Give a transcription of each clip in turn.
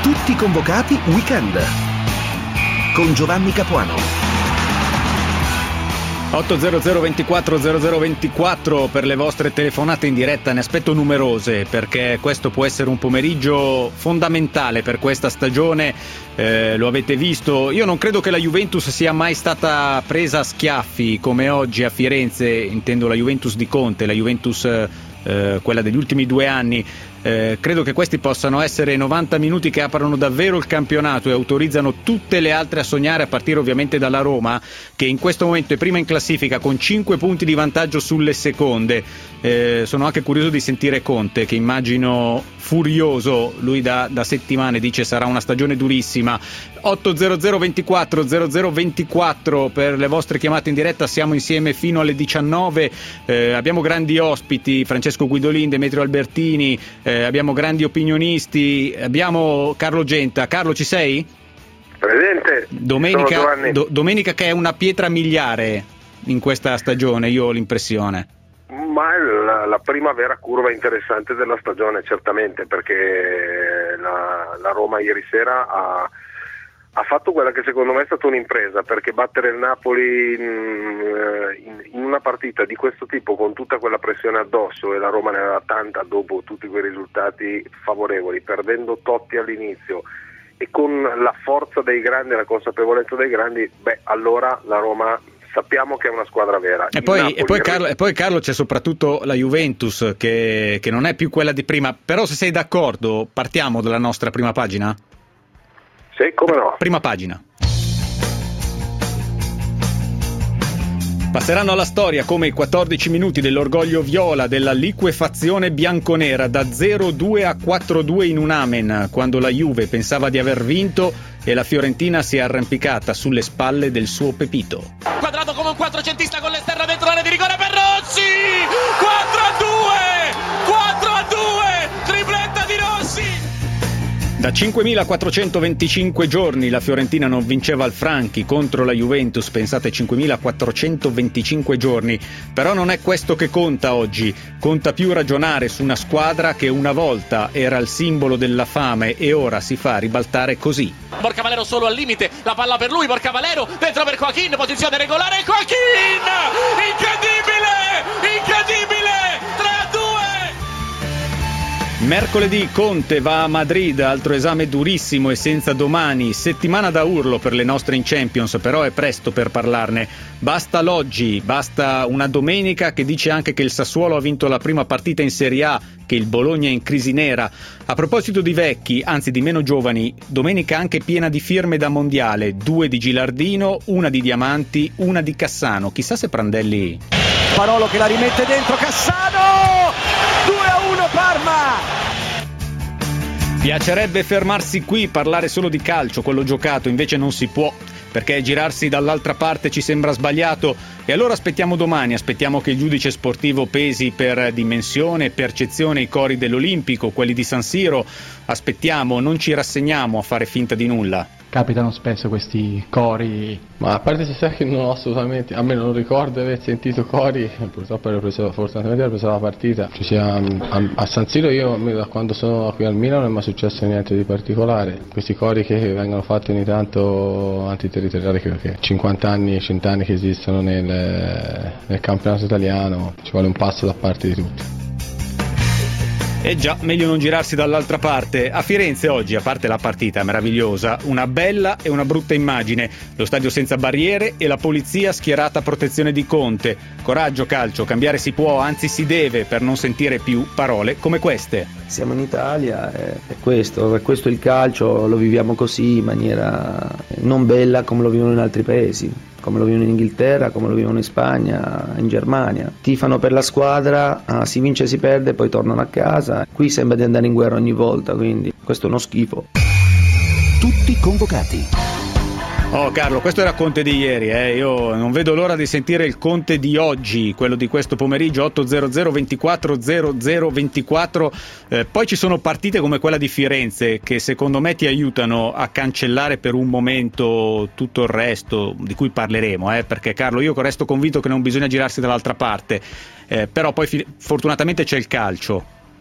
Tutti convocati weekend con Giovanni Capuano. 800 24 0024 per le vostre telefonate in diretta, ne aspetto numerose perché questo può essere un pomeriggio fondamentale per questa stagione, lo avete visto. Io non credo che la Juventus sia mai stata presa a schiaffi come oggi a Firenze, intendo la Juventus di Conte, la Juventus quella degli ultimi 2 anni. Credo che questi possano essere 90 minuti che aprono davvero il campionato e autorizzano tutte le altre a sognare, a partire ovviamente dalla Roma, che in questo momento è prima in classifica con 5 punti di vantaggio sulle seconde. Sono anche curioso di sentire Conte, che immagino furioso, lui da settimane dice sarà una stagione durissima. 800 24 0024 per le vostre chiamate in diretta, siamo insieme fino alle 19. Abbiamo grandi ospiti, Francesco Guidolin, Demetrio Albertini, abbiamo grandi opinionisti, abbiamo Carlo Genta. Carlo, ci sei? Presente. Domenica che è una pietra miliare in questa stagione, io ho l'impressione. Ma è la prima vera curva interessante della stagione, certamente, perché la Roma ieri sera ha fatto quella che secondo me è stata un'impresa, perché battere il Napoli in una partita di questo tipo con tutta quella pressione addosso, e la Roma ne aveva tanta dopo tutti quei risultati favorevoli, perdendo Totti all'inizio e con la forza dei grandi e la consapevolezza dei grandi, allora la Roma sappiamo che è una squadra vera. E poi Carlo, c'è soprattutto la Juventus che non è più quella di prima, però se sei d'accordo partiamo dalla nostra prima pagina? Sì, come no. Prima pagina. Passeranno alla storia come i 14 minuti dell'orgoglio viola, della liquefazione bianconera, da 0-2 a 4-2 in un amen, quando la Juve pensava di aver vinto e la Fiorentina si è arrampicata sulle spalle del suo Pepito. Quadrato come un quattrocentista con l'esterno dentro l'area di rigore per Rossi! 4-2! Tripletta di Rossi! Da 5.425 giorni la Fiorentina non vinceva al Franchi contro la Juventus, pensate 5.425 giorni, però non è questo che conta oggi, conta più ragionare su una squadra che una volta era il simbolo della fame e ora si fa ribaltare così. Borca Valero solo al limite, la palla per lui, Borca Valero dentro per Joaquin, posizione regolare, Joaquin! Incredibile! 3-2! Mercoledì Conte va a Madrid, altro esame durissimo e senza domani, settimana da urlo per le nostre in Champions, però è presto per parlarne. Basta l'oggi, basta una domenica che dice anche che il Sassuolo ha vinto la prima partita in Serie A, che il Bologna è in crisi nera. A proposito di vecchi, anzi di meno giovani, domenica anche piena di firme da mondiale, 2 di Gilardino, una di Diamanti, una di Cassano. Chissà se Prandelli... Parolo che la rimette dentro, Cassano! 2-1 Parma! Piacerebbe fermarsi qui, parlare solo di calcio, quello giocato, invece non si può, perché girarsi dall'altra parte ci sembra sbagliato, e allora aspettiamo domani, aspettiamo che il giudice sportivo pesi per dimensione e percezione i cori dell'Olimpico, quelli di San Siro, aspettiamo, non ci rassegniamo a fare finta di nulla. Capitano spesso questi cori. Ma a parte si sa che non ho assolutamente, a me non ricordo di aver sentito cori, purtroppo fortunatamente ero preso la partita. A San Siro io da quando sono qui al Milan non è mai successo niente di particolare. Questi cori che vengono fatti ogni tanto antiterritoriali, che 50 anni, 100 anni che esistono nel campionato italiano, ci vuole un passo da parte di tutti. E già, meglio non girarsi dall'altra parte. A Firenze oggi, a parte la partita meravigliosa, una bella e una brutta immagine. Lo stadio senza barriere e la polizia schierata a protezione di Conte. Coraggio calcio, cambiare si può, anzi si deve, per non sentire più parole come queste. Siamo in Italia, è questo il calcio, lo viviamo così in maniera non bella come lo vivono in altri paesi, come lo vivono in Inghilterra, come lo vivono in Spagna, in Germania. Tifano per la squadra, si vince, si perde, poi tornano a casa. Qui sembra di andare in guerra ogni volta, quindi questo è uno schifo. Tutti convocati. Oh Carlo, questo era Conte di ieri, io non vedo l'ora di sentire il Conte di oggi, quello di questo pomeriggio. 800 24 0024. Poi ci sono partite come quella di Firenze che secondo me ti aiutano a cancellare per un momento tutto il resto di cui parleremo, perché Carlo, io resto convinto che non bisogna girarsi dall'altra parte, però poi fortunatamente c'è il calcio.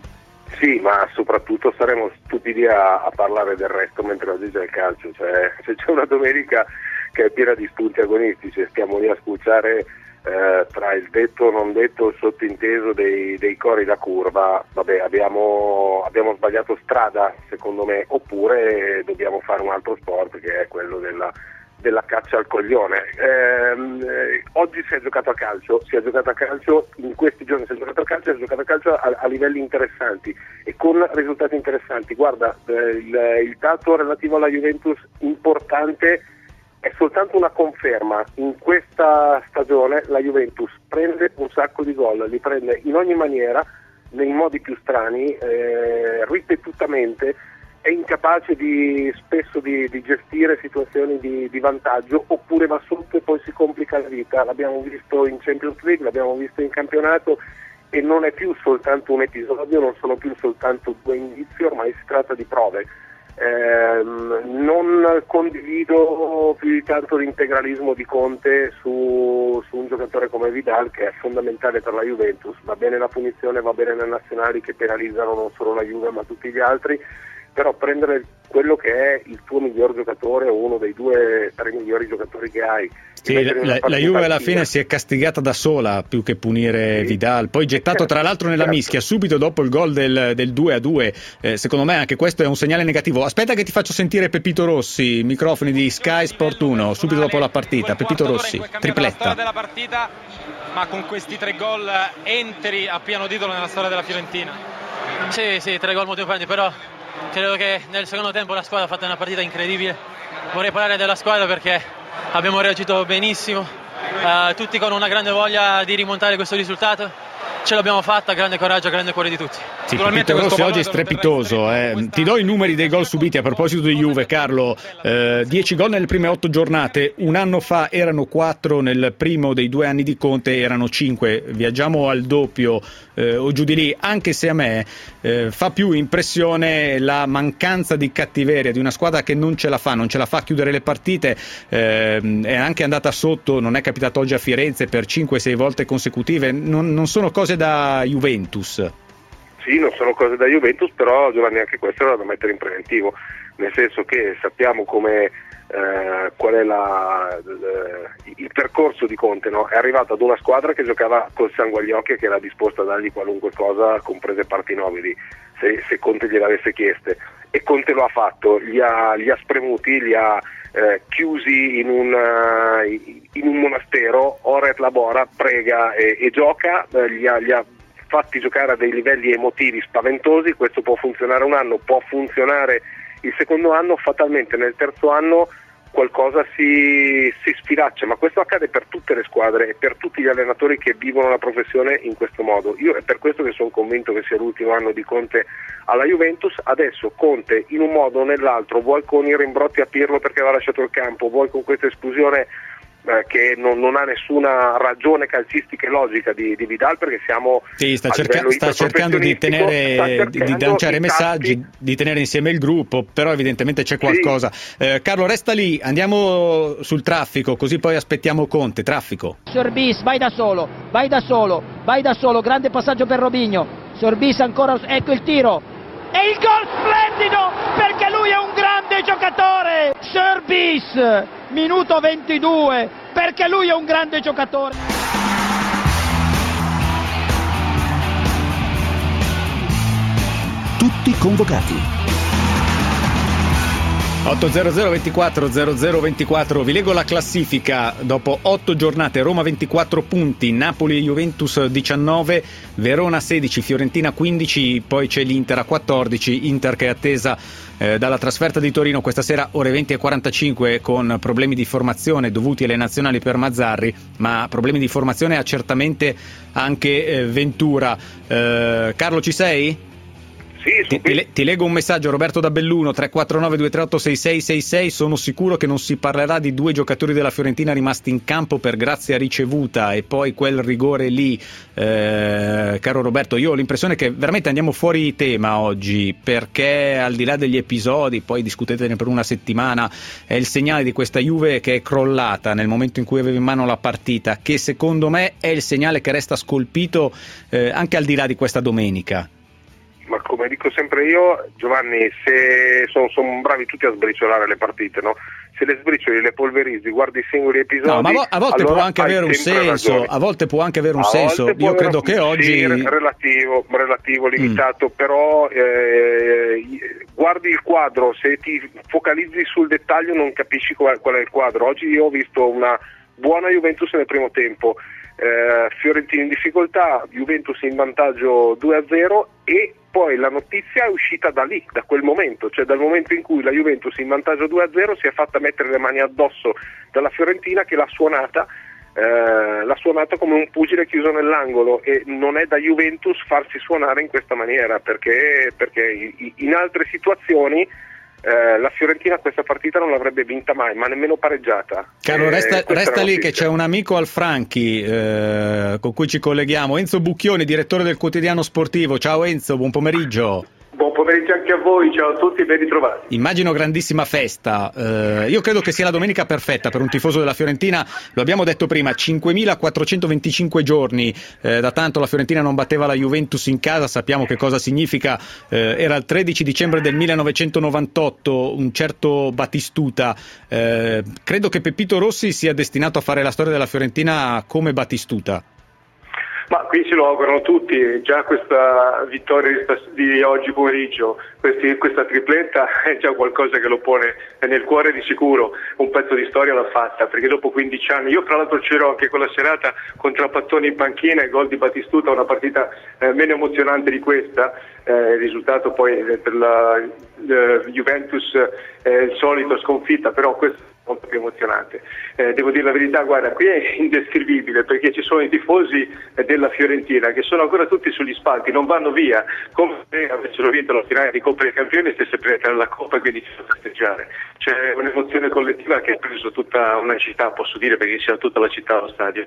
Sì, ma soprattutto saremo stupidi a parlare del resto mentre oggi c'è il calcio, cioè se c'è una domenica che è piena di spunti agonistici e stiamo lì a scucciare tra il detto o non detto, il sottinteso dei cori da curva, vabbè, abbiamo sbagliato strada secondo me, oppure dobbiamo fare un altro sport che è quello della caccia al coglione. Oggi si è giocato a calcio in questi giorni si è giocato a calcio a livelli interessanti e con risultati interessanti. Guarda, il dato relativo alla Juventus importante è soltanto una conferma. In questa stagione la Juventus prende un sacco di gol, li prende in ogni maniera, nei modi più strani, ripetutamente, è incapace spesso di gestire situazioni di vantaggio, oppure va sotto e poi si complica la vita. L'abbiamo visto in Champions League, l'abbiamo visto in campionato, e non è più soltanto un episodio, non sono più soltanto 2 indizi, ormai si tratta di prove. Non condivido più di tanto l'integralismo di Conte su un giocatore come Vidal, che è fondamentale per la Juventus. Va bene la punizione, va bene le nazionali che penalizzano non solo la Juve ma tutti gli altri, però prendere quello che è il tuo miglior giocatore o uno dei 2-3 migliori giocatori che hai. Sì, la Juve alla fine si è castigata da sola più che punire Vidal, poi gettato tra l'altro nella mischia subito dopo il gol del 2-2. Secondo me anche questo è un segnale negativo. Aspetta che ti faccio sentire Pepito Rossi, microfoni di Sky Sport 1 subito dopo la partita. Pepito Rossi, tripletta della partita, ma con questi 3 gol entri a pieno titolo nella storia della Fiorentina. Sì, 3 gol molto importanti, però credo che nel secondo tempo la squadra ha fatto una partita incredibile. Vorrei parlare della squadra perché abbiamo reagito benissimo, tutti con una grande voglia di rimontare questo risultato. Ce l'abbiamo fatta, grande coraggio, grande cuore di tutti. Sì, Pepito Rossi oggi è strepitoso. Ti do i numeri dei gol subiti a proposito di Juve, Carlo. 10 gol nelle prime 8 giornate, un anno fa erano 4, nel primo dei 2 anni di Conte erano 5. Viaggiamo al doppio o giù di lì, anche se a me fa più impressione la mancanza di cattiveria di una squadra che non ce la fa a chiudere le partite. È anche andata sotto, non è capitato oggi a Firenze per 5-6 volte consecutive. Non sono cose da Juventus. Sì, non sono cose da Juventus, però Giovanni, anche questo era da mettere in preventivo, nel senso che sappiamo come qual è il percorso di Conte, no? È arrivato ad una squadra che giocava col sangue agli occhi e che era disposta a dargli qualunque cosa, comprese parti nobili, se Conte gliel'avesse chieste, e Conte lo ha fatto, li ha spremuti, li ha chiusi in un monastero, ora et labora, prega e gioca, li ha fatti giocare a dei livelli emotivi spaventosi. Questo può funzionare un anno, può funzionare il secondo anno, fatalmente nel terzo anno qualcosa si sfilaccia, ma questo accade per tutte le squadre e per tutti gli allenatori che vivono la professione in questo modo. Io è per questo che sono convinto che sia l'ultimo anno di Conte alla Juventus. Adesso Conte, in un modo o nell'altro, vuoi con i rimbrotti a Pirlo perché aveva lasciato il campo, vuoi con questa esclusione che non ha nessuna ragione calcistica e logica di Vidal, perché siamo sta cercando di lanciare messaggi, di tenere insieme il gruppo, però evidentemente c'è qualcosa. Carlo, resta lì, andiamo sul traffico, così poi aspettiamo Conte. Traffico. Sorbis, vai da solo, grande passaggio per Robinho. Sorbis ancora, ecco il tiro e il gol splendido, perché lui è un grande giocatore. Sorbis, minuto 22, perché lui è un grande giocatore. Tutti convocati. 800 24 0024, vi leggo la classifica. Dopo 8 giornate, Roma 24 punti, Napoli e Juventus 19, Verona 16, Fiorentina 15, poi c'è l'Inter a 14, Inter che è attesa dalla trasferta di Torino questa sera ore 20:45 con problemi di formazione dovuti alle nazionali per Mazzarri, ma problemi di formazione ha certamente anche Ventura. Carlo, ci sei? Sì, ti leggo un messaggio, Roberto da Belluno, 349 238 6666. Sono sicuro che non si parlerà di 2 giocatori della Fiorentina rimasti in campo per grazia ricevuta e poi quel rigore lì. Caro Roberto, io ho l'impressione che veramente andiamo fuori tema oggi, perché al di là degli episodi, poi discutetene per una settimana, è il segnale di questa Juve che è crollata nel momento in cui aveva in mano la partita, che secondo me è il segnale che resta scolpito anche al di là di questa domenica. Ma come dico sempre io, Giovanni, se sono bravi tutti a sbriciolare le partite, no? Se le sbricioli, le polverizzi, guardi i singoli episodi, no, ma a volte allora può anche avere un senso, ragione. A volte può anche avere un senso. Io credo che oggi sì, relativo, limitato, però guardi il quadro, se ti focalizzi sul dettaglio non capisci qual è il quadro. Oggi io ho visto una buona Juventus nel primo tempo, Fiorentina in difficoltà, Juventus in vantaggio 2-0 e poi la notizia è uscita da lì, da quel momento, cioè dal momento in cui la Juventus in vantaggio 2-0 si è fatta mettere le mani addosso dalla Fiorentina, che l'ha suonata come un pugile chiuso nell'angolo, e non è da Juventus farsi suonare in questa maniera, perché in altre situazioni la Fiorentina questa partita non l'avrebbe vinta mai, ma nemmeno pareggiata. Carlo, resta lì che c'è un amico al Franchi con cui ci colleghiamo, Enzo Bucchioni, direttore del Quotidiano Sportivo. Ciao Enzo, buon pomeriggio. Buon pomeriggio anche a voi, ciao a tutti e ben ritrovati. Immagino grandissima festa. Io credo che sia la domenica perfetta per un tifoso della Fiorentina, lo abbiamo detto prima, 5.425 giorni, da tanto la Fiorentina non batteva la Juventus in casa, sappiamo che cosa significa, era il 13 dicembre del 1998, un certo Batistuta, credo che Peppito Rossi sia destinato a fare la storia della Fiorentina come Batistuta. Ma qui ce lo augurano tutti, già questa vittoria di oggi pomeriggio, questa tripletta è già qualcosa che lo pone nel cuore di sicuro, un pezzo di storia l'ha fatta, perché dopo 15 anni, io fra l'altro c'ero anche quella serata con Trapattoni in panchina, il gol di Batistuta, una partita meno emozionante di questa, il risultato poi per la Juventus il solito sconfitta, però questo molto più emozionante. Devo dire la verità, guarda, qui è indescrivibile, perché ci sono i tifosi della Fiorentina che sono ancora tutti sugli spalti, non vanno via, come se avessero vinto la finale di Coppa dei Campioni e stesse prendendo la Coppa e quindi ci sono festeggiare. C'è un'emozione collettiva che ha preso tutta una città, posso dire, perché c'era tutta la città allo stadio.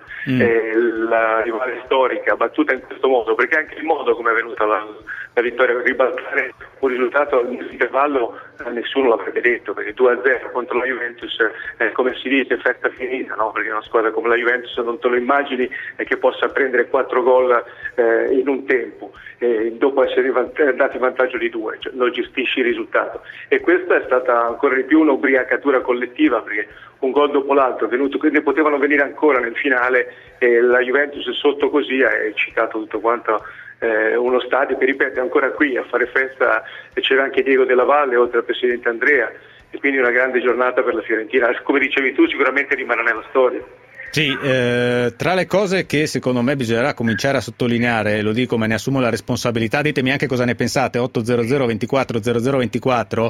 La rivale storica battuta in questo modo, perché anche il modo come è venuta la vittoria, ribaltare un risultato all'intervallo nessuno l'avrebbe detto, perché 2-0 contro la Juventus, come si dice, festa finita, no? Perché una squadra come la Juventus non te lo immagini che possa prendere 4 gol in un tempo, dopo essere andati in vantaggio di 2, cioè, lo gestisci il risultato. E questa è stata ancora di più un'ubriacatura collettiva, perché un gol dopo l'altro è venuto, quindi potevano venire ancora nel finale, e la Juventus sotto così ha eccitato tutto quanto. Uno stadio che, ripeto, è ancora qui a fare festa, e c'era anche Diego Della Valle oltre al presidente Andrea, e quindi una grande giornata per la Fiorentina, come dicevi tu, sicuramente rimarrà nella storia. Sì, tra le cose che secondo me bisognerà cominciare a sottolineare, lo dico, me ne assumo la responsabilità, ditemi anche cosa ne pensate, 800 24 0024,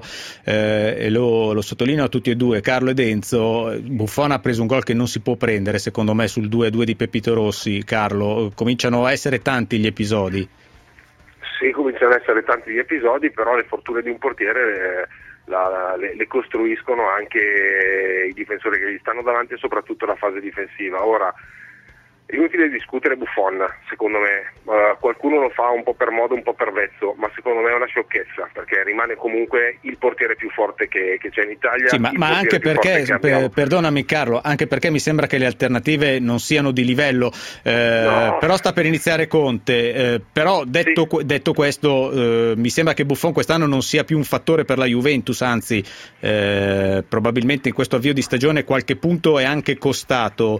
e lo sottolineo a tutti e due, Carlo ed Enzo. Buffon ha preso un gol che non si può prendere secondo me sul 2-2 di Peppito Rossi. Carlo, cominciano a essere tanti gli episodi. Sì, cominciano a essere tanti gli episodi, però le fortune di un portiere le costruiscono anche i difensori che gli stanno davanti, e soprattutto la fase difensiva. Ora, è inutile discutere Buffon, secondo me, qualcuno lo fa un po' per modo, un po' per vezzo, ma secondo me è una sciocchezza, perché rimane comunque il portiere più forte che c'è in Italia. Sì, ma anche perché, perdonami Carlo, anche perché mi sembra che le alternative non siano di livello, no. Però sta per iniziare Conte, però detto questo, mi sembra che Buffon quest'anno non sia più un fattore per la Juventus, anzi probabilmente in questo avvio di stagione qualche punto è anche costato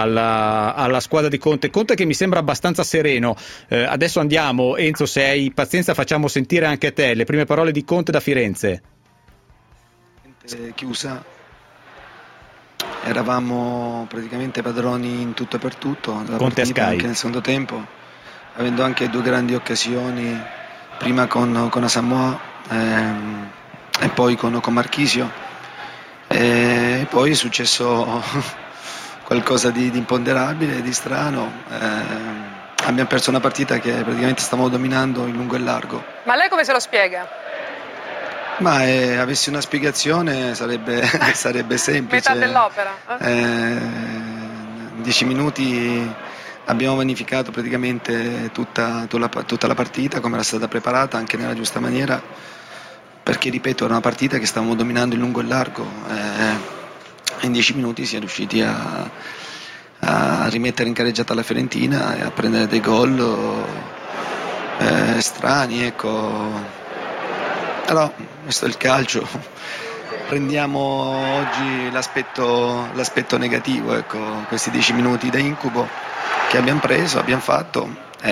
alla squadra di Conte che mi sembra abbastanza sereno. Adesso andiamo, Enzo, se hai pazienza facciamo sentire anche a te le prime parole di Conte da Firenze. Chiusa, eravamo praticamente padroni in tutto e per tutto della Conte partita, a Sky. anche nel secondo tempo, avendo anche 2 grandi occasioni, prima con Asamoah e poi con Marchisio, e poi è successo qualcosa di imponderabile, di strano. Abbiamo perso una partita che praticamente stavamo dominando in lungo e largo. Ma lei come se lo spiega? Ma avessi una spiegazione sarebbe semplice. Metà dell'opera? In 10 minuti abbiamo vanificato praticamente tutta la partita, come era stata preparata, anche nella giusta maniera, perché, ripeto, era una partita che stavamo dominando in lungo e largo. In 10 minuti si è riusciti a rimettere in carreggiata la Fiorentina e a prendere dei gol strani, ecco. Però questo è il calcio, prendiamo oggi l'aspetto negativo, ecco, questi 10 minuti da incubo che abbiamo fatto.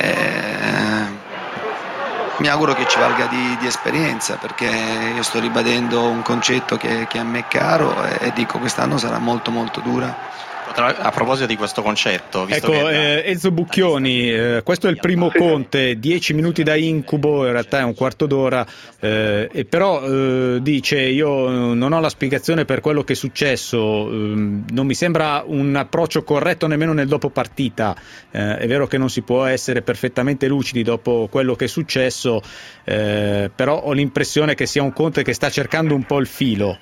Mi auguro che ci valga di esperienza, perché io sto ribadendo un concetto che a me è caro e dico quest'anno sarà molto molto dura. A proposito di questo concetto, visto ecco, che Enzo Bucchioni, questo è il primo Conte, 10 minuti da incubo, in realtà è un quarto d'ora, però dice io non ho la spiegazione per quello che è successo, non mi sembra un approccio corretto nemmeno nel dopo partita, è vero che non si può essere perfettamente lucidi dopo quello che è successo, però ho l'impressione che sia un Conte che sta cercando un po' il filo.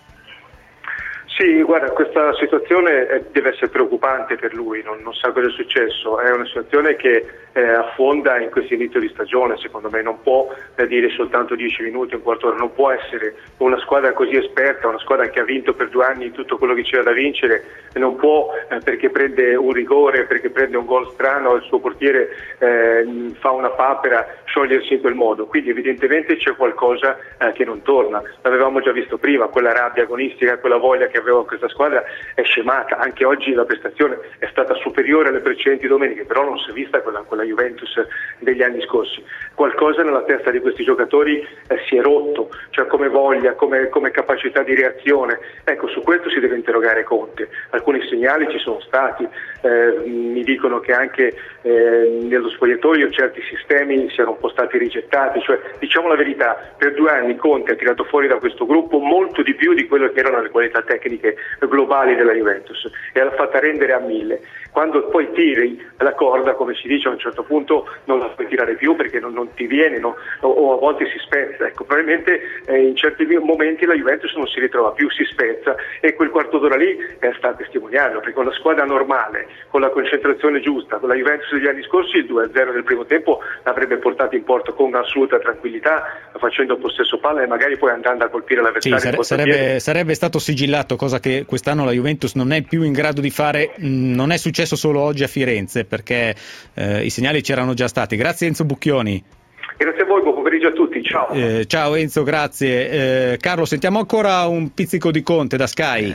Sì, guarda, questa situazione deve essere preoccupante per lui, non sa cosa è successo, è una situazione che affonda in questo inizio di stagione, secondo me non può dire soltanto 10 minuti, un quarto d'ora, non può essere una squadra così esperta, una squadra che ha vinto per 2 anni tutto quello che c'era da vincere, non può perché prende un rigore, perché prende un gol strano, il suo portiere fa una papera, sciogliersi in quel modo, quindi evidentemente c'è qualcosa che non torna, l'avevamo già visto prima, quella rabbia agonistica, quella voglia che aveva questa squadra è scemata, anche oggi la prestazione è stata superiore alle precedenti domeniche, però non si è vista quella Juventus degli anni scorsi, qualcosa nella testa di questi giocatori si è rotto, cioè come voglia, come capacità di reazione, ecco, su questo si deve interrogare Conte, alcuni segnali ci sono stati, mi dicono che anche nello spogliatoio certi sistemi siano un po' stati rigettati, cioè diciamo la verità, per 2 anni Conte ha tirato fuori da questo gruppo molto di più di quello che erano le qualità tecniche globali della Juventus e l'ha fatta rendere a 1000. Quando poi tiri la corda, come si dice a un certo punto, non la puoi tirare più perché non ti viene, no? o a volte si spezza. Ecco, probabilmente in certi momenti la Juventus non si ritrova più, si spezza, e quel quarto d'ora lì sta a testimoniarlo, perché con la squadra normale, con la concentrazione giusta, con la Juventus degli anni scorsi il 2-0 del primo tempo l'avrebbe portato in porto con assoluta tranquillità, facendo possesso palla e magari poi andando a colpire l'avversario. Sì, sarebbe stato sigillato, cosa che quest'anno la Juventus non è più in grado di fare, non è successo solo oggi a Firenze, perché i segnali c'erano già stati. Grazie Enzo Bucchioni. Grazie a voi, buon pomeriggio a tutti, ciao. Ciao Enzo, grazie. Carlo, sentiamo ancora un pizzico di Conte da Sky.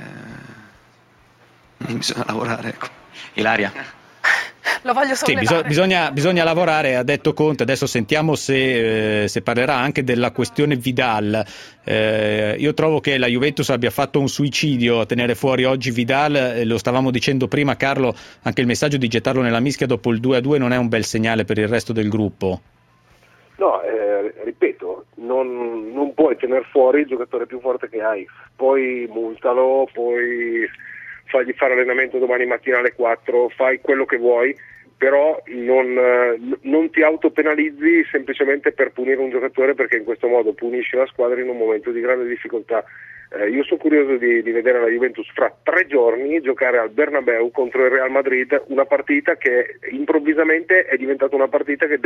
Bisogna lavorare, ecco. Ilaria. Lo voglio sollevare. Sì, bisogna lavorare, ha detto Conte. Adesso sentiamo se parlerà anche della questione Vidal. Io trovo che la Juventus abbia fatto un suicidio a tenere fuori oggi Vidal, lo stavamo dicendo prima, Carlo, anche il messaggio di gettarlo nella mischia dopo il 2-2 non è un bel segnale per il resto del gruppo. No, ripeto, non puoi tener fuori il giocatore più forte che hai, poi multalo, poi fagli fare allenamento domani mattina alle 4, fai quello che vuoi, però non ti autopenalizzi semplicemente per punire un giocatore, perché in questo modo punisci la squadra in un momento di grande difficoltà. Io sono curioso di vedere la Juventus fra 3 giorni giocare al Bernabeu contro il Real Madrid, una partita che improvvisamente è diventata una partita che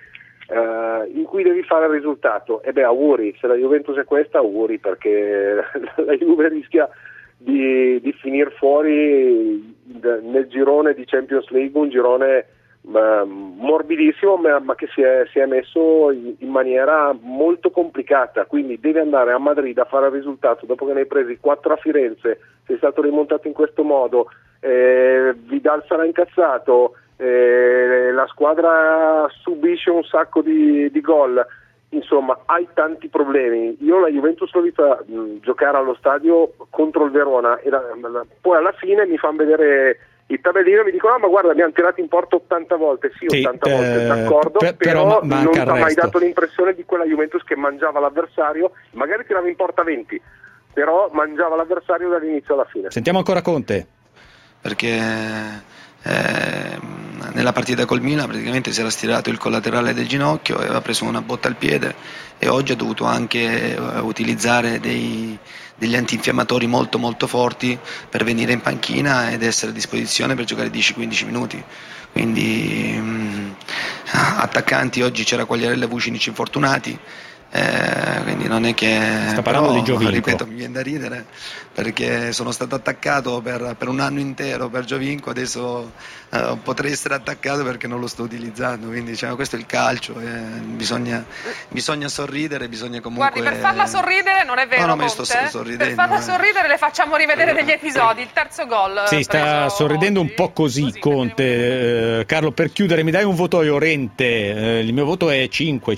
in cui devi fare il risultato. E auguri, se la Juventus è questa, auguri, perché la Juve rischia di finire fuori nel girone di Champions League, un girone morbidissimo, ma che si è messo in maniera molto complicata, quindi devi andare a Madrid a fare il risultato dopo che ne hai presi 4 a Firenze, sei stato rimontato in questo modo, Vidal sarà incazzato, la squadra subisce un sacco di gol. Insomma, hai tanti problemi. Io la Juventus l'ho vista giocare allo stadio contro il Verona e poi alla fine mi fanno vedere il tabellino e mi dicono: ma guarda, abbiamo tirato in porto 80 volte. Sì, 80 volte, d'accordo, però non ti ha mai dato l'impressione di quella Juventus che mangiava l'avversario, magari tirava in porta 20, però mangiava l'avversario dall'inizio alla fine. Sentiamo ancora Conte. Perché nella partita col Milan praticamente si era stirato il collaterale del ginocchio e aveva preso una botta al piede, e oggi ha dovuto anche utilizzare degli antinfiammatori molto molto forti per venire in panchina ed essere a disposizione per giocare 10-15 minuti. Quindi attaccanti, oggi c'era Quagliarella e Vucinic infortunati, quindi non è che sta parlando di Giovinco. Ripeto, mi viene da ridere perché sono stato attaccato per un anno intero per Giovinco, adesso potrei essere attaccato perché non lo sto utilizzando, quindi questo è il calcio, bisogna sorridere, bisogna comunque... Guardi, per farla sorridere non è vero, no, Conte, sto sorridendo, per farla sorridere le facciamo rivedere degli episodi, il terzo gol sì, sta sorridendo oggi, un po' così Conte. Carlo, per chiudere mi dai un voto a Llorente? Il mio voto è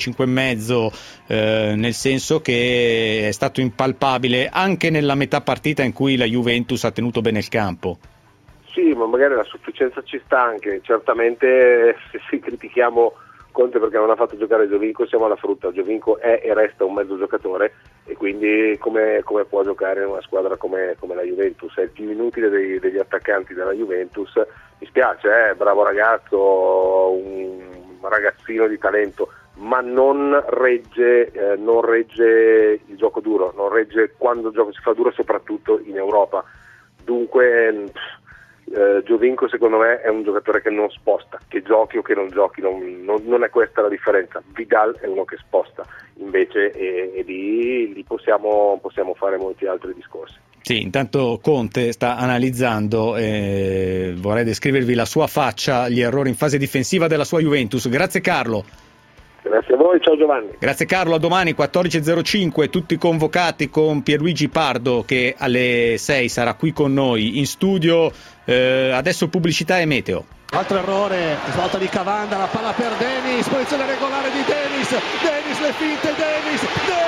5,5, nel senso che è stato impalpabile anche nella metà partita in cui la Juventus ha tenuto bene il campo. Sì, ma magari la sufficienza ci sta anche, certamente se critichiamo Conte perché non ha fatto giocare Giovinco siamo alla frutta. Giovinco è e resta un mezzo giocatore e quindi come può giocare in una squadra come la Juventus? È il più inutile degli attaccanti della Juventus, mi spiace, bravo ragazzo, un ragazzino di talento, ma non regge il gioco duro, non regge quando il gioco si fa duro, soprattutto in Europa. Dunque Giovinco secondo me è un giocatore che non sposta, che giochi o che non giochi, non è questa la differenza. Vidal è uno che sposta invece e lì possiamo fare molti altri discorsi. Sì, intanto Conte sta analizzando, vorrei descrivervi la sua faccia, gli errori in fase difensiva della sua Juventus. Grazie Carlo. Grazie a voi, ciao Giovanni. Grazie Carlo, a domani 14.05, tutti convocati con Pierluigi Pardo che alle 6 sarà qui con noi in studio. Adesso pubblicità e meteo. Altro errore, svolta di Cavanda, la palla per Denis, posizione regolare di Denis, le finte, Denis,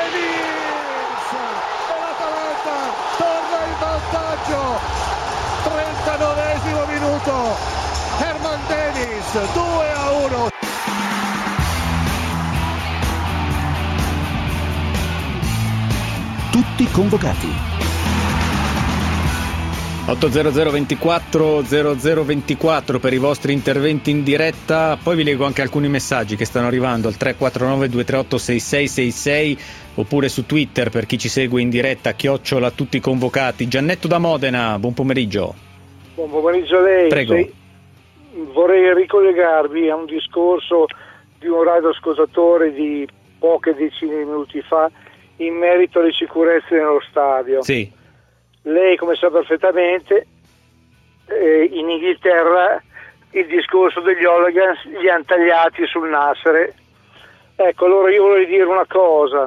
e l'Atalanta torna in vantaggio, 39esimo minuto, Herman Denis, 2-1. Tutti convocati. 80024 0024 per i vostri interventi in diretta, poi vi leggo anche alcuni messaggi che stanno arrivando al 349 238 6666 oppure su Twitter per chi ci segue in diretta @ tutti convocati. Giannetto da Modena, buon pomeriggio. Buon pomeriggio a lei. Prego. Vorrei ricollegarvi a un discorso di un radioascoltatore di poche decine di minuti fa in merito alle sicurezze nello stadio. Sì. Lei, come sa perfettamente, in Inghilterra il discorso degli hooligans li hanno tagliati sul Nasere. Ecco, allora io vorrei dire una cosa: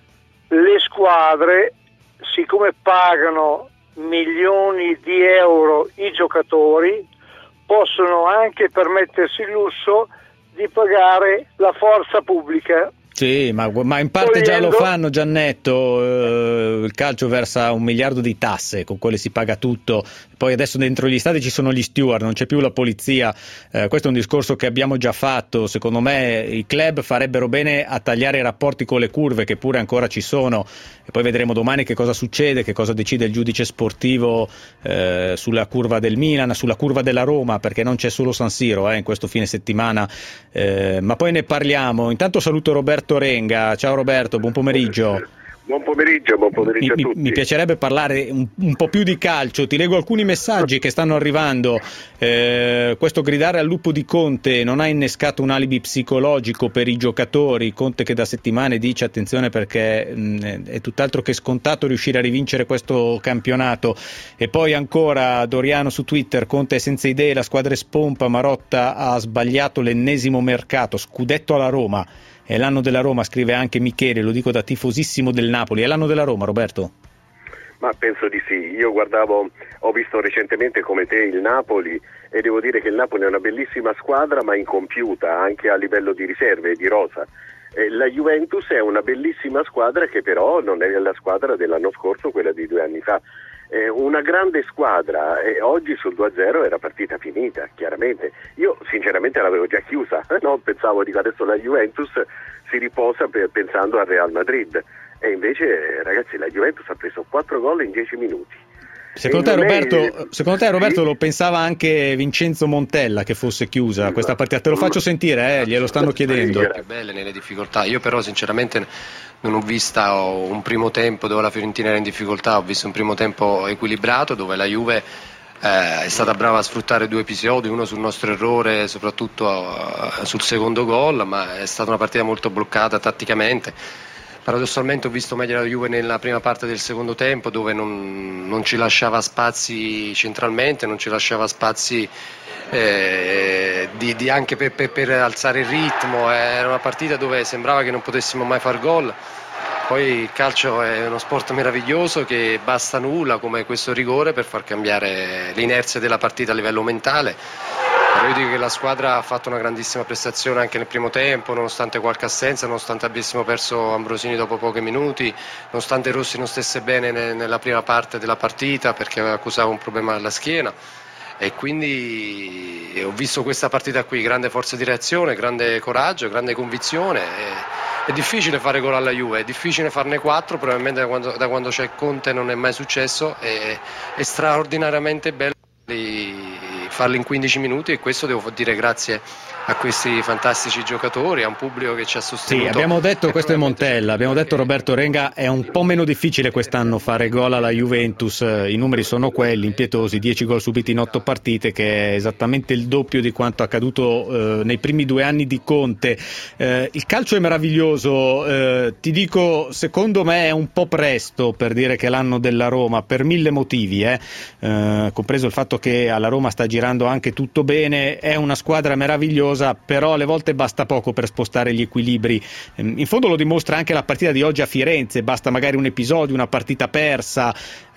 le squadre, siccome pagano milioni di euro i giocatori, possono anche permettersi il lusso di pagare la forza pubblica. Sì, ma in parte già lo fanno, Giannetto. Il calcio versa 1 miliardo di tasse, con quelle si paga tutto. Poi adesso dentro gli stadi ci sono gli steward, non c'è più la polizia. Questo è un discorso che abbiamo già fatto. Secondo me i club farebbero bene a tagliare i rapporti con le curve, che pure ancora ci sono. E poi vedremo domani che cosa succede, che cosa decide il giudice sportivo sulla curva del Milan, sulla curva della Roma, perché non c'è solo San Siro in questo fine settimana. Ma poi ne parliamo. Intanto saluto Roberto Renga. Ciao Roberto, buon pomeriggio. Buon pomeriggio a tutti. Mi piacerebbe parlare un po' più di calcio. Ti leggo alcuni messaggi che stanno arrivando. Questo gridare al lupo di Conte non ha innescato un alibi psicologico per i giocatori. Conte che da settimane dice attenzione perché è tutt'altro che scontato riuscire a rivincere questo campionato. E poi ancora Doriano su Twitter: Conte è senza idee, la squadra è spompa, Marotta ha sbagliato l'ennesimo mercato, scudetto alla Roma. È l'anno della Roma, scrive anche Michele, lo dico da tifosissimo del Napoli. È l'anno della Roma, Roberto? Ma penso di sì. Io ho visto recentemente come te il Napoli e devo dire che il Napoli è una bellissima squadra ma incompiuta anche a livello di riserve e di rosa. La Juventus è una bellissima squadra che però non è la squadra dell'anno scorso, quella di 2 anni fa. Una grande squadra e oggi sul 2-0 era partita finita, chiaramente. Io sinceramente l'avevo già chiusa, no? Pensavo, dico, adesso la Juventus si riposa pensando al Real Madrid e invece ragazzi la Juventus ha preso 4 gol in 10 minuti. Secondo te Roberto lo pensava anche Vincenzo Montella che fosse chiusa questa partita? Te lo faccio sentire, glielo stanno chiedendo. Più belle nelle difficoltà. Io però sinceramente non ho vista un primo tempo dove la Fiorentina era in difficoltà, ho visto un primo tempo equilibrato dove la Juve è stata brava a sfruttare 2 episodi, uno sul nostro errore soprattutto sul secondo gol, ma è stata una partita molto bloccata tatticamente. Paradossalmente ho visto meglio la Juve nella prima parte del secondo tempo, dove non ci lasciava spazi centralmente, non ci lasciava spazi anche per alzare il ritmo. Era una partita dove sembrava che non potessimo mai far gol. Poi il calcio è uno sport meraviglioso, che basta nulla come questo rigore per far cambiare l'inerzia della partita a livello mentale. Però io dico che la squadra ha fatto una grandissima prestazione anche nel primo tempo, nonostante qualche assenza, nonostante avessimo perso Ambrosini dopo pochi minuti, nonostante Rossi non stesse bene nella prima parte della partita perché accusava un problema alla schiena. E quindi ho visto questa partita qui, grande forza di reazione, grande coraggio, grande convinzione. È difficile fare gol alla Juve, è difficile farne 4, probabilmente da quando c'è Conte non è mai successo, è straordinariamente bello farli in 15 minuti, e questo devo dire grazie a questi fantastici giocatori, a un pubblico che ci ha sostenuto. Sì, abbiamo detto, questo è Montella, abbiamo detto Roberto Renga, è un po' meno difficile quest'anno fare gol alla Juventus, i numeri sono quelli, impietosi, 10 gol subiti in 8 partite, che è esattamente il doppio di quanto accaduto nei primi 2 anni di Conte. Il calcio è meraviglioso, ti dico, secondo me è un po' presto per dire che è l'anno della Roma, per 1000 motivi, compreso il fatto che alla Roma sta girando anche tutto bene, è una squadra meravigliosa, però alle volte basta poco per spostare gli equilibri. In fondo lo dimostra anche la partita di oggi a Firenze, basta magari un episodio, una partita persa.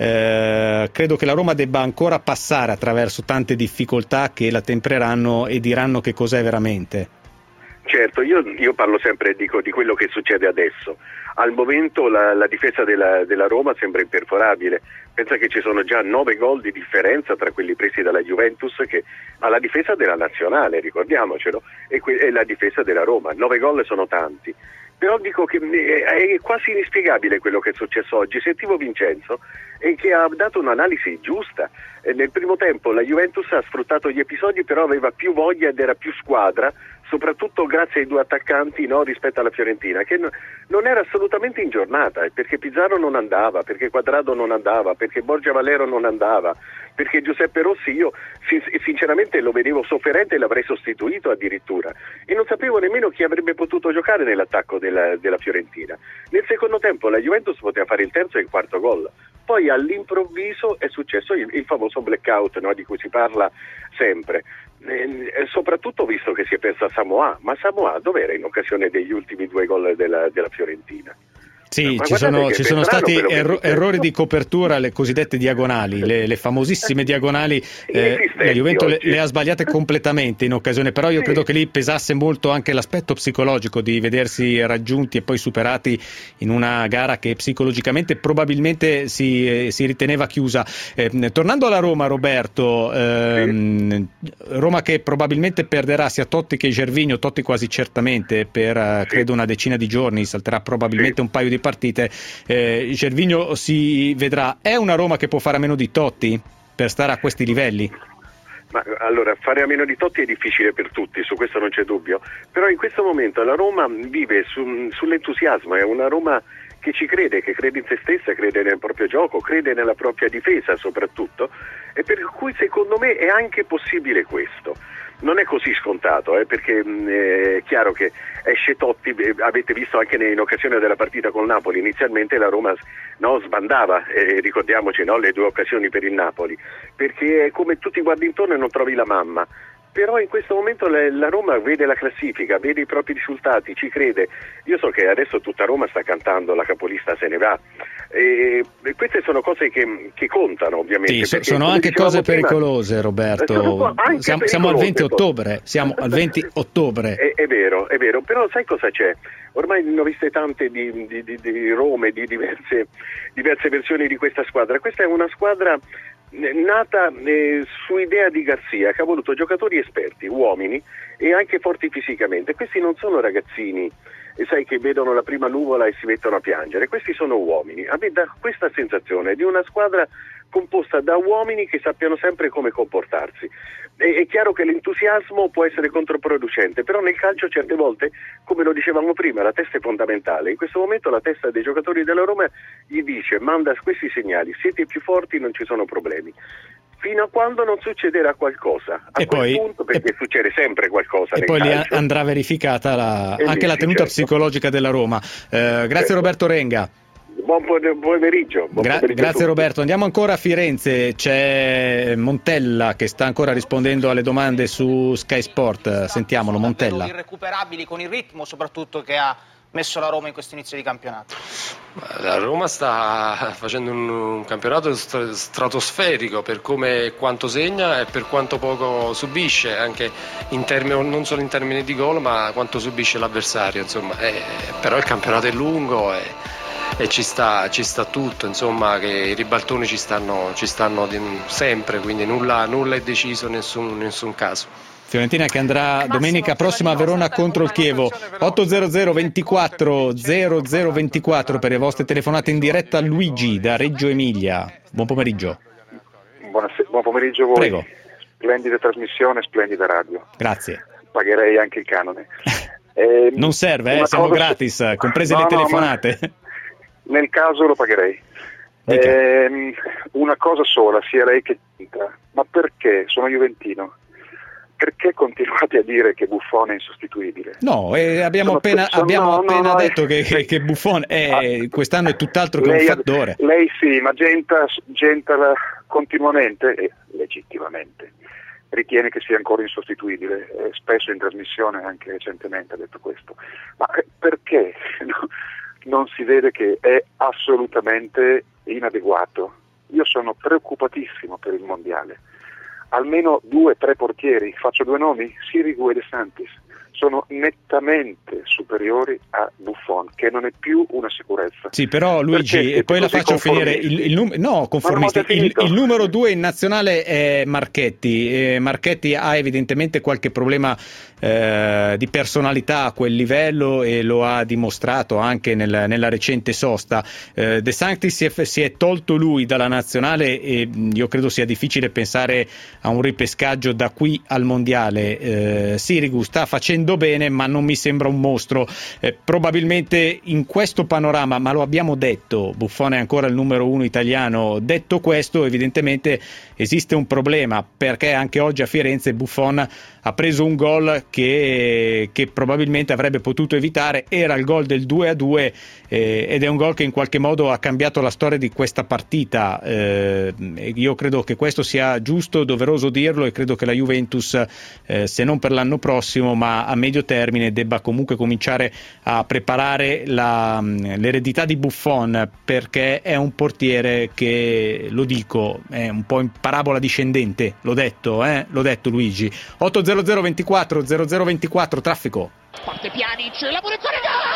Credo che la Roma debba ancora passare attraverso tante difficoltà che la tempereranno e diranno che cos'è veramente. Certo, io parlo sempre di quello che succede adesso. Al momento la difesa della Roma sembra imperforabile. Pensa che ci sono già 9 gol di differenza tra quelli presi dalla Juventus, che ha la difesa della Nazionale, ricordiamocelo, e la difesa della Roma. 9 gol sono tanti. Però dico che è quasi inspiegabile quello che è successo oggi. Sentivo Vincenzo che ha dato un'analisi giusta. Nel primo tempo la Juventus ha sfruttato gli episodi, però aveva più voglia ed era più squadra, soprattutto grazie ai 2 attaccanti, no, rispetto alla Fiorentina, che non era assolutamente in giornata, perché Pizarro non andava, perché Quadrado non andava, perché Borgia Valero non andava, perché Giuseppe Rossi io sinceramente lo vedevo sofferente e l'avrei sostituito addirittura, e non sapevo nemmeno chi avrebbe potuto giocare nell'attacco della Fiorentina. Nel secondo tempo la Juventus poteva fare il terzo e il quarto gol, poi all'improvviso è successo il famoso blackout, no, di cui si parla sempre. Soprattutto visto che si è persa Samoa, ma Samoa dov'era in occasione degli ultimi 2 gol della Fiorentina? Sì, ci sono stati errori di copertura, le cosiddette diagonali, le famosissime diagonali, la Juventus le ha sbagliate completamente in occasione, però io credo che lì pesasse molto anche l'aspetto psicologico di vedersi raggiunti e poi superati in una gara che psicologicamente probabilmente si riteneva chiusa. Tornando alla Roma, Roberto, Roma che probabilmente perderà sia Totti che Gervinho, Totti quasi certamente per credo una decina di giorni, salterà probabilmente un paio di partite, Gervinho si vedrà. È una Roma che può fare a meno di Totti per stare a questi livelli? Ma allora, fare a meno di Totti è difficile per tutti, su questo non c'è dubbio, però in questo momento la Roma vive sull'entusiasmo, è una Roma che ci crede, che crede in se stessa, crede nel proprio gioco, crede nella propria difesa soprattutto, e per cui secondo me è anche possibile questo. Non è così scontato, perché è chiaro che esce Totti, avete visto anche in occasione della partita col Napoli, inizialmente la Roma sbandava, ricordiamoci, no, le 2 occasioni per il Napoli, perché è come tu ti guardi intorno e non trovi la mamma. Però in questo momento la Roma vede la classifica, vede i propri risultati, ci crede. Io so che adesso tutta Roma sta cantando La capolista se ne va, e queste sono cose che contano ovviamente. Sì, sono anche cose pericolose, Roberto. Siamo al 20 ottobre. Siamo al 20 ottobre. È vero, però sai cosa c'è? Ormai ne ho viste tante di Rome, di diverse versioni di questa squadra. Questa è una squadra nata su idea di Garzia, che ha voluto giocatori esperti, uomini e anche forti fisicamente. Questi non sono ragazzini, sai, che vedono la prima nuvola e si mettono a piangere. Questi sono uomini. A me dà questa sensazione di una squadra composta da uomini che sappiano sempre come comportarsi. È chiaro che l'entusiasmo può essere controproducente, però nel calcio certe volte, come lo dicevamo prima, la testa è fondamentale. In questo momento la testa dei giocatori della Roma gli dice, manda questi segnali, siete più forti, non ci sono problemi. fino a quando non succederà qualcosa. A quel punto, perché succede sempre qualcosa. E poi calcio. Lì andrà verificata anche la tenuta psicologica della Roma. Grazie Roberto Renga. Buon pomeriggio. Grazie Roberto. Andiamo ancora a Firenze, c'è Montella che sta ancora rispondendo alle domande su Sky Sport. Sentiamolo, Montella. Irrecuperabili con il ritmo soprattutto che ha messo la Roma in questo inizio di campionato. La Roma sta facendo un campionato stratosferico per come quanto segna e per quanto poco subisce, anche in termini, non solo in termini di gol, ma quanto subisce l'avversario, insomma. Però il campionato è lungo e ci sta tutto, insomma, che i ribaltoni ci stanno sempre, quindi nulla è deciso in nessun caso. Fiorentina che andrà domenica prossima a Verona contro il Chievo. 800 24 0024 per le vostre telefonate in diretta. Luigi da Reggio Emilia. Buon pomeriggio. Buon pomeriggio a voi. Prego. Splendida trasmissione, splendida radio. Grazie. Pagherei anche il canone. Non serve, siamo gratis, comprese le telefonate. Nel caso lo pagherei. Una cosa sola, sia lei che Tinta. Ma perché? Sono juventino. Perché continuate a dire che Buffon è insostituibile? No, abbiamo appena detto che Buffon quest'anno è tutt'altro che un fattore. Lei sì, ma Genta continuamente e legittimamente ritiene che sia ancora insostituibile, spesso in trasmissione, anche recentemente ha detto questo. Ma perché non si vede che è assolutamente inadeguato? Io sono preoccupatissimo per il mondiale. Almeno 2-3 portieri, faccio 2 nomi, Sirigu e De Santis, sono nettamente superiori a Buffon, che non è più una sicurezza. Sì, però Luigi, e poi la faccio finire, il numero 2 in nazionale è Marchetti. Marchetti ha evidentemente qualche problema di personalità a quel livello e lo ha dimostrato anche nella recente sosta. De Sanctis si è tolto lui dalla nazionale e io credo sia difficile pensare a un ripescaggio da qui al mondiale. Sirigu sta facendo bene, ma non mi sembra un mostro. Probabilmente in questo panorama, ma lo abbiamo detto, Buffon è ancora il numero 1 italiano. Detto questo, evidentemente esiste un problema, perché anche oggi a Firenze Buffon ha preso un gol che probabilmente avrebbe potuto evitare. Era il gol del 2-2 ed è un gol che in qualche modo ha cambiato la storia di questa partita. Io credo che questo sia giusto, doveroso dirlo, e credo che la Juventus, se non per l'anno prossimo ma a medio termine, debba comunque cominciare a preparare l'eredità di Buffon, perché è un portiere che, lo dico, è un po' in parabola discendente. L'ho detto Luigi. 800 24 0024 traffico. Parte Pjanic, la punizione,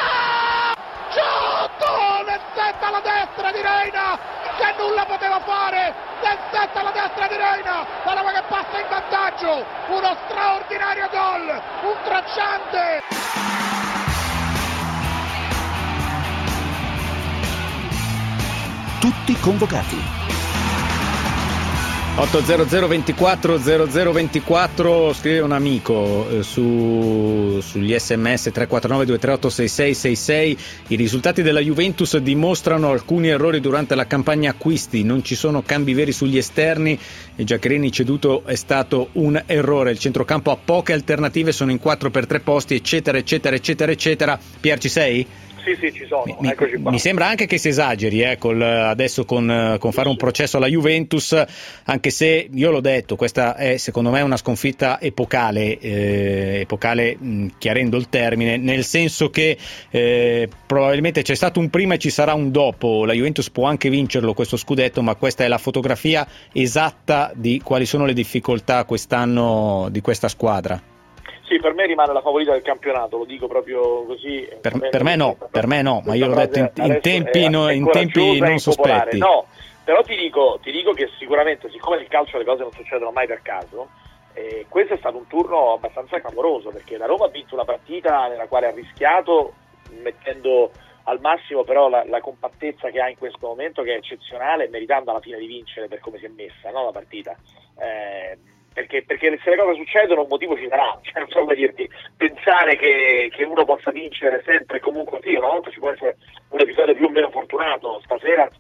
nel set alla destra di Reina, che nulla poteva fare, nel set alla destra di Reina, la Roma che passa in vantaggio, uno straordinario gol, un tracciante. Tutti convocati. 800 24 0024, scrive un amico sugli sms 349 238 6666. I risultati della Juventus dimostrano alcuni errori durante la campagna acquisti, non ci sono cambi veri sugli esterni e Giaccherini ceduto è stato un errore, il centrocampo ha poche alternative, sono in 4x3 posti, eccetera eccetera eccetera eccetera. Pier, ci sei? Sì, ci sono, eccoci qua. Mi sembra anche che si esageri adesso con fare un processo alla Juventus, anche se io l'ho detto, questa è secondo me una sconfitta epocale, chiarendo il termine, nel senso che probabilmente c'è stato un prima e ci sarà un dopo. La Juventus può anche vincerlo questo scudetto, ma questa è la fotografia esatta di quali sono le difficoltà quest'anno di questa squadra. Sì, per me rimane la favorita del campionato, lo dico proprio così. Per me no, ma io l'ho detto in tempi non sospetti. No, però ti dico che sicuramente, siccome nel calcio le cose non succedono mai per caso, questo è stato un turno abbastanza clamoroso, perché la Roma ha vinto una partita nella quale ha rischiato, mettendo al massimo però la compattezza che ha in questo momento, che è eccezionale, meritando alla fine di vincere per come si è messa, no, la partita. Perché se le cose succedono un motivo ci sarà, cioè, non so come dirti, pensare che uno possa vincere sempre e comunque, sì, una volta ci può essere un episodio più o meno fortunato, stasera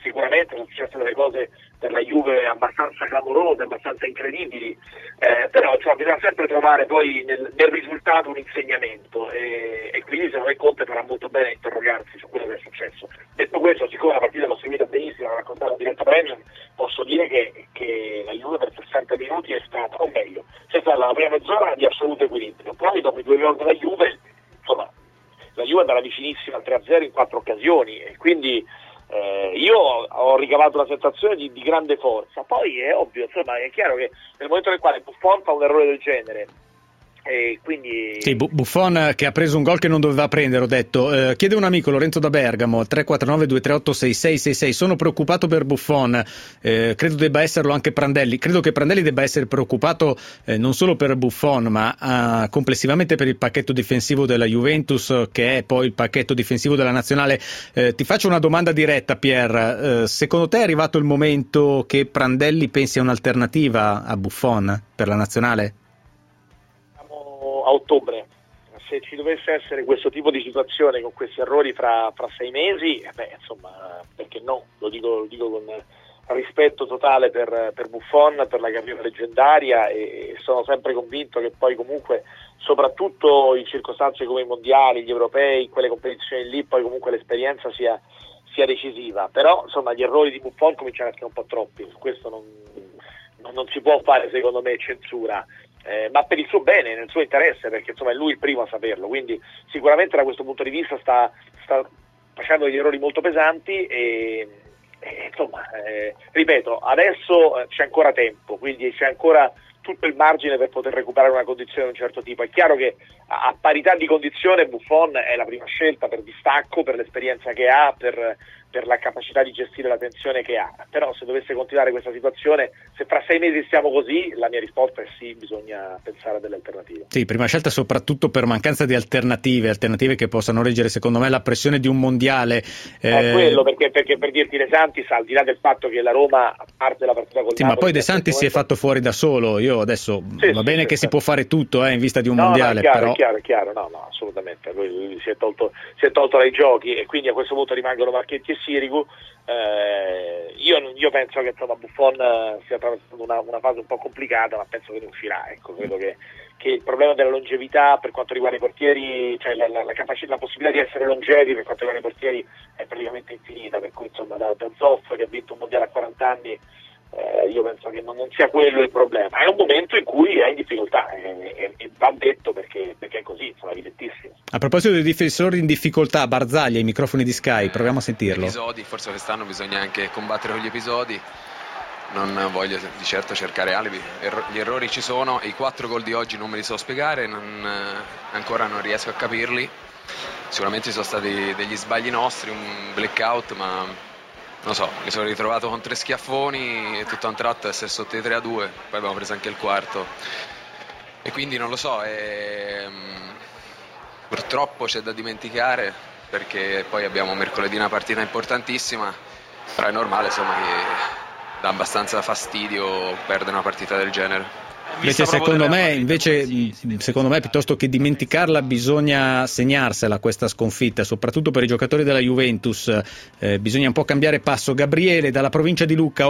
sicuramente sono successe delle cose per la Juve abbastanza clamorose, abbastanza incredibili, però bisogna sempre trovare poi nel risultato un insegnamento e quindi secondo me Conte farà molto bene a interrogarsi su quello che è successo. Detto questo, siccome la partita l'ho seguita benissimo, l'ho raccontata in diretta premium, posso dire che la Juve per 60 minuti è stata, o meglio, c'è stata la prima mezz'ora di assoluto equilibrio, poi dopo i 2 gol della Juve, insomma, la Juve andava vicinissima al 3-0 in 4 occasioni e quindi io ho ricavato una sensazione di grande forza. Poi è ovvio, insomma, è chiaro che nel momento nel quale Buffon fa un errore del genere e quindi sì, Buffon che ha preso un gol che non doveva prendere, ho detto. Chiede un amico, Lorenzo da Bergamo, 349-238-6666, sono preoccupato per Buffon, credo debba esserlo anche Prandelli, credo che Prandelli debba essere preoccupato non solo per Buffon ma complessivamente per il pacchetto difensivo della Juventus, che è poi il pacchetto difensivo della nazionale. Ti faccio una domanda diretta, Pier, secondo te è arrivato il momento che Prandelli pensi a un'alternativa a Buffon per la nazionale? A ottobre, se ci dovesse essere questo tipo di situazione con questi errori fra 6 mesi, insomma, perché no, lo dico con rispetto totale per Buffon, per la carriera leggendaria e sono sempre convinto che poi comunque, soprattutto in circostanze come i mondiali, gli europei, quelle competizioni lì, poi comunque l'esperienza sia decisiva, però insomma gli errori di Buffon cominciano a essere un po' troppi, su questo non si può fare secondo me censura. Ma per il suo bene, nel suo interesse, perché insomma è lui il primo a saperlo, quindi sicuramente da questo punto di vista sta facendo degli errori molto pesanti e insomma, ripeto, adesso c'è ancora tempo, quindi c'è ancora tutto il margine per poter recuperare una condizione di un certo tipo. È chiaro che a parità di condizione Buffon è la prima scelta per distacco, per l'esperienza che ha, per la capacità di gestire la tensione che ha, però se dovesse continuare questa situazione, se fra 6 mesi stiamo così, la mia risposta è sì, bisogna pensare a delle alternative. Sì, prima scelta soprattutto per mancanza di alternative che possano reggere secondo me la pressione di un mondiale. È quello, perché per dirti De Santis, al di là del fatto che la Roma, a parte la partita col Napoli, ma poi De Santis si è fatto fuori da solo, io adesso va bene che si può fare tutto in vista di un mondiale, no, però è chiaro, no, assolutamente, lui si è tolto dai giochi e quindi a questo punto rimangono Marchetti e Sirigu. Io penso che insomma Buffon stia attraversando una fase un po' complicata, ma penso che ne uscirà, ecco, credo che il problema della longevità per quanto riguarda i portieri, cioè la possibilità di essere longevi per quanto riguarda i portieri è praticamente infinita, per cui insomma da Zoff che ha vinto un mondiale a 40 anni, io penso che non sia quello il problema, è un momento in cui è in difficoltà e va detto perché è così, insomma, è evidentissimo. A proposito dei difensori in difficoltà, Barzagli ai microfoni di Sky, proviamo a sentirlo. Episodi, forse quest'anno bisogna anche combattere con gli episodi, non voglio di certo cercare alibi, gli errori ci sono, i 4 gol di oggi non me li so spiegare, ancora non riesco a capirli, sicuramente ci sono stati degli sbagli nostri, un blackout, ma non so, mi sono ritrovato con 3 schiaffoni e tutto a un tratto essere sotto i 3-2, poi abbiamo preso anche il quarto e quindi non lo so, purtroppo c'è da dimenticare perché poi abbiamo mercoledì una partita importantissima, però è normale insomma che dà abbastanza fastidio perdere una partita del genere. Invece secondo me piuttosto che dimenticarla bisogna segnarsela questa sconfitta, soprattutto per i giocatori della Juventus, bisogna un po' cambiare passo. Gabriele dalla provincia di Lucca,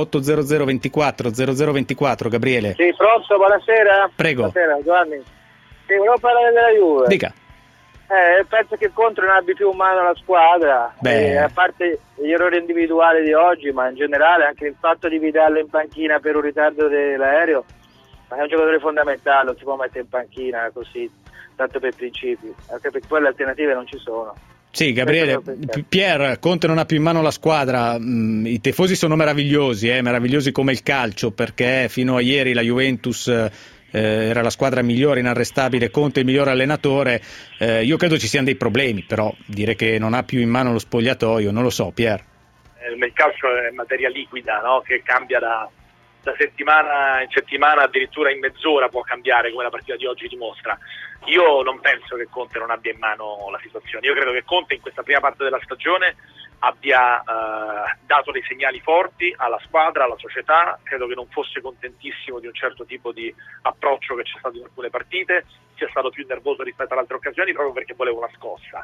80024 Gabriele. Sì, pronto, buonasera. Prego. Buonasera Giovanni. Sì, volevo parlare della Juve. Dica. Penso che Conte non abbia più in mano la squadra, a parte gli errori individuali di oggi, ma in generale anche il fatto di Vidal in panchina per un ritardo dell'aereo. Ma è un giocatore fondamentale, non si può mettere in panchina così, tanto per principi, anche perché poi le alternative non ci sono. Sì, Gabriele, Pier, Conte non ha più in mano la squadra, i tifosi sono meravigliosi, meravigliosi come il calcio, perché fino a ieri la Juventus era la squadra migliore, inarrestabile, Conte il miglior allenatore, io credo ci siano dei problemi, però dire che non ha più in mano lo spogliatoio, non lo so, Pier. Il calcio è materia liquida, no? Che cambia da settimana in settimana, addirittura in mezz'ora può cambiare, come la partita di oggi dimostra. Io non penso che Conte non abbia in mano la situazione, io credo che Conte in questa prima parte della stagione abbia dato dei segnali forti alla squadra, alla società, credo che non fosse contentissimo di un certo tipo di approccio che c'è stato in alcune partite, sia stato più nervoso rispetto alle altre occasioni proprio perché voleva una scossa.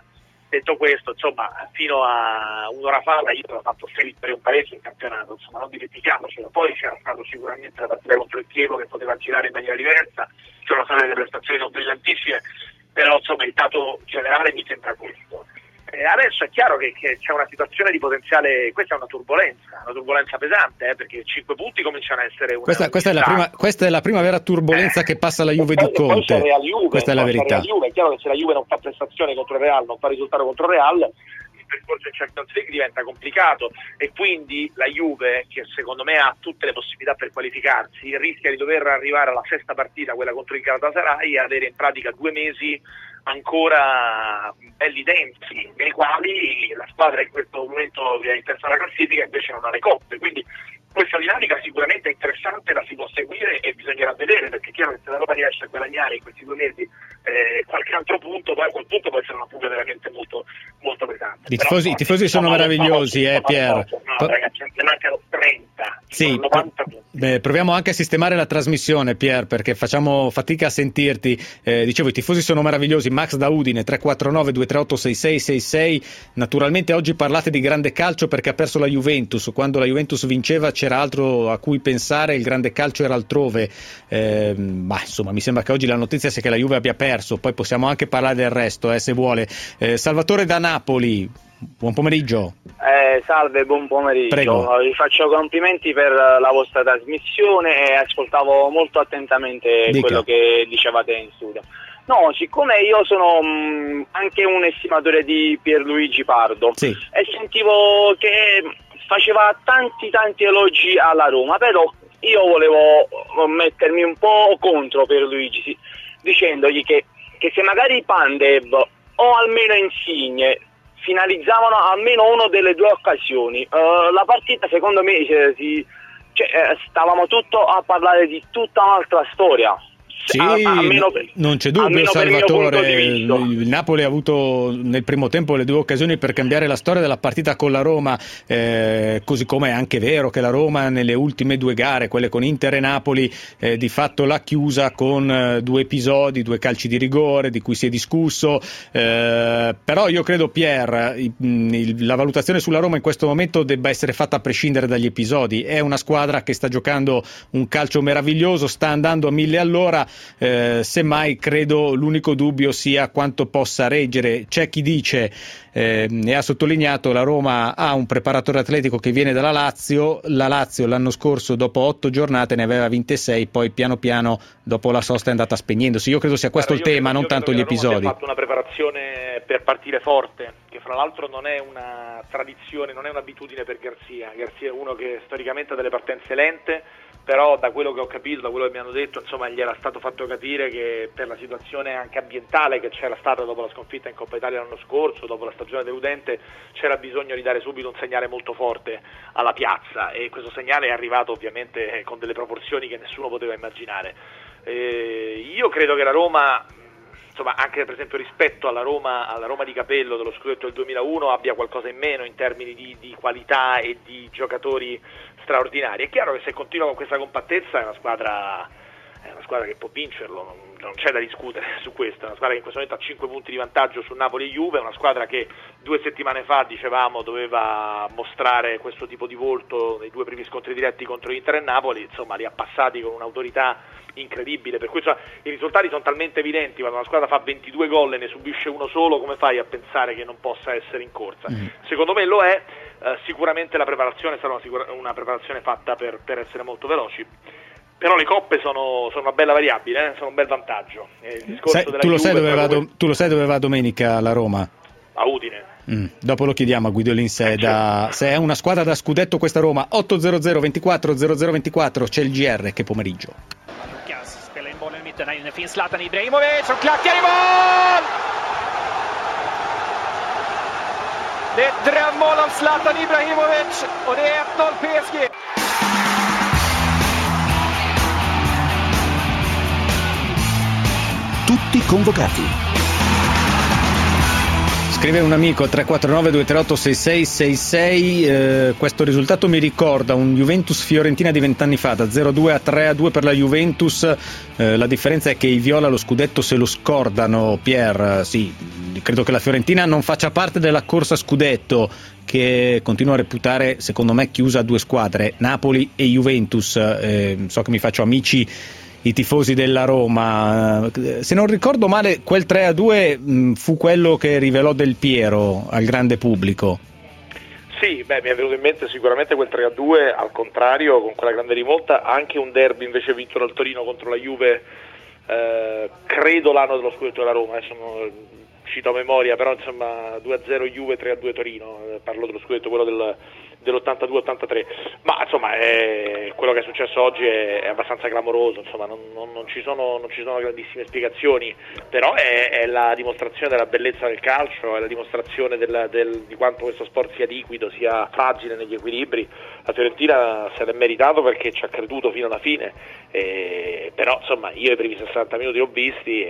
Detto questo, insomma, fino a un'ora fa la Juve ha fatto 6 vittorie un pareggio in campionato, insomma, non dimentichiamocelo. Poi c'era stato sicuramente la partita contro il Chievo che poteva girare in maniera diversa, c'erano state delle prestazioni non brillantissime, però insomma il dato generale mi sembra questo. Adesso è chiaro che c'è una situazione di potenziale, questa è una turbolenza pesante, perché 5 punti cominciano a essere questa è la prima vera turbolenza che passa la Juve di Conte. Questa è la verità. È chiaro che se la Juve non fa prestazione contro il Real, non fa risultato contro il Real, il percorso in Champions League diventa complicato e quindi la Juve, che secondo me ha tutte le possibilità per qualificarsi, rischia di dover arrivare alla sesta partita, quella contro il Galatasaray, e avere in pratica 2 mesi ancora belli densi, nei quali la squadra in questo momento che è in terza alla classifica invece non ha le coppe, quindi questa dinamica sicuramente è interessante, la si può seguire e bisognerà vedere, perché è chiaro che se la Roma riesce a guadagnare in questi 2 mesi qualche altro punto, poi a quel punto può essere una fuga veramente molto, molto pesante. I tifosi sono meravigliosi, Pier. No, ragazzi, ne mancano 30. Sì, 90 punti. Proviamo anche a sistemare la trasmissione, Pier, perché facciamo fatica a sentirti. Dicevo, i tifosi sono meravigliosi. Max da Udine, 349-238-6666. Naturalmente oggi parlate di grande calcio perché ha perso la Juventus. Quando la Juventus vinceva c'era altro a cui pensare, il grande calcio era altrove. Ma insomma, mi sembra che oggi la notizia sia che la Juve abbia perso. Poi possiamo anche parlare del resto, se vuole. Salvatore da Napoli, buon pomeriggio. Salve, buon pomeriggio. Prego. Vi faccio complimenti per la vostra trasmissione e ascoltavo molto attentamente quello che dicevate in studio. No, siccome io sono anche un estimatore di Pierluigi Pardo, sì, e sentivo che faceva tanti elogi alla Roma, però io volevo mettermi un po' contro Pierluigi, dicendogli che se magari Pandev o almeno Insigne finalizzavano almeno una delle 2 occasioni, la partita secondo me stavamo tutto a parlare di tutta un'altra storia. Sì, non c'è dubbio, Salvatore. Il Napoli ha avuto nel primo tempo le 2 occasioni per cambiare la storia della partita con la Roma, così come è anche vero che la Roma nelle ultime 2 gare, quelle con Inter e Napoli, di fatto l'ha chiusa con 2 episodi, 2 calci di rigore di cui si è discusso, però io credo, Pier, la valutazione sulla Roma in questo momento debba essere fatta a prescindere dagli episodi. È una squadra che sta giocando un calcio meraviglioso, sta andando a 1000 all'ora. Semmai credo l'unico dubbio sia quanto possa reggere. C'è chi dice, e ha sottolineato, la Roma ha un preparatore atletico che viene dalla Lazio. La Lazio l'anno scorso dopo 8 giornate ne aveva vinte 6, poi piano piano dopo la sosta è andata spegnendosi. Io credo sia questo il tema, non tanto gli episodi. Ha fatto una preparazione per partire forte, che fra l'altro non è una tradizione, non è un'abitudine per Garzia. Garzia è uno che storicamente ha delle partenze lente, però da quello che ho capito, da quello che mi hanno detto, insomma, gli era stato fatto capire che per la situazione anche ambientale che c'era stata dopo la sconfitta in Coppa Italia l'anno scorso, dopo la stagione deludente, c'era bisogno di dare subito un segnale molto forte alla piazza, e questo segnale è arrivato ovviamente con delle proporzioni che nessuno poteva immaginare. Io credo che la Roma, insomma, anche per esempio rispetto alla Roma di Capello dello scudetto del 2001, abbia qualcosa in meno in termini di qualità e di giocatori straordinari. È chiaro che se continua con questa compattezza è una squadra che può vincerlo, non c'è da discutere su questo. È una squadra che in questo momento ha 5 punti di vantaggio su Napoli e Juve, è una squadra che 2 settimane fa, dicevamo, doveva mostrare questo tipo di volto nei 2 primi scontri diretti contro Inter e Napoli, insomma li ha passati con un'autorità incredibile, per cui i risultati sono talmente evidenti. Quando una squadra fa 22 gol e ne subisce uno solo, come fai a pensare che non possa essere in corsa? Secondo me lo è. Sicuramente la preparazione sarà una preparazione fatta per essere molto veloci, però le coppe sono una bella variabile, sono un bel vantaggio. Tu lo sai dove va domenica la Roma? A Udine. Dopo lo chiediamo a Guido Linsè, se è una squadra da scudetto questa Roma. 800 24 0024, c'è il GR, che pomeriggio. Spelar in bollen i mitten, här inne finns Zlatan Ibrahimovic som klackar i mål! Det är ett drömmål av Zlatan Ibrahimovic och det är 1-0 PSG. Tutti convocati. Scrive un amico 349-238-6666, questo risultato mi ricorda un Juventus-Fiorentina di 20 anni fa, da 0-2 a 3-2 per la Juventus, la differenza è che i viola lo scudetto se lo scordano, Pier, sì, credo che la Fiorentina non faccia parte della corsa scudetto, che continuo a reputare secondo me chiusa a due squadre, Napoli e Juventus. So che mi faccio amici i tifosi della Roma, se non ricordo male quel 3-2 fu quello che rivelò Del Piero al grande pubblico. Sì, mi è venuto in mente sicuramente quel 3-2, al contrario, con quella grande rimonta, anche un derby invece vinto dal Torino contro la Juve, credo l'anno dello scudetto della Roma, cito a memoria, però insomma 2-0 Juve, 3-2 Torino, parlo dello scudetto, quello dell'82-83, ma insomma quello che è successo oggi è abbastanza clamoroso, insomma non ci sono grandissime spiegazioni, però è la dimostrazione della bellezza del calcio, è la dimostrazione di quanto questo sport sia liquido, sia fragile negli equilibri. La Fiorentina se l'è meritato perché ci ha creduto fino alla fine, però insomma io i primi 60 minuti li ho visti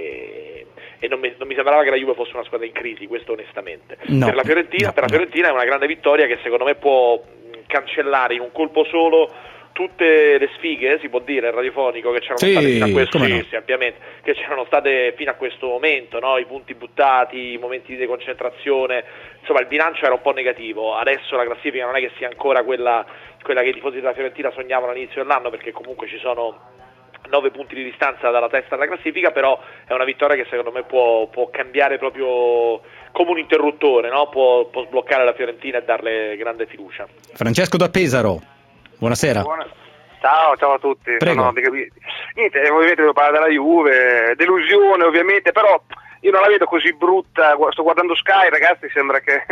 e non mi sembrava che la Juve fosse una squadra in crisi, questo onestamente. No, per la Fiorentina è una grande vittoria che secondo me può cancellare in un colpo solo tutte le sfighe, si può dire, radiofonico, che c'erano state fino a questo, ampiamente, che c'erano state fino a questo momento, no? I punti buttati, i momenti di deconcentrazione, insomma il bilancio era un po' negativo. Adesso la classifica non è che sia ancora quella che i tifosi della Fiorentina sognavano all'inizio dell'anno, perché comunque ci sono 9 punti di distanza dalla testa della classifica, però è una vittoria che secondo me può cambiare proprio come un interruttore, no? Può sbloccare la Fiorentina e darle grande fiducia. Francesco da Pesaro, buonasera. Ciao a tutti. Prego. Niente, ovviamente devo parlare della Juve, delusione ovviamente, però io non la vedo così brutta. Sto guardando Sky, ragazzi, sembra che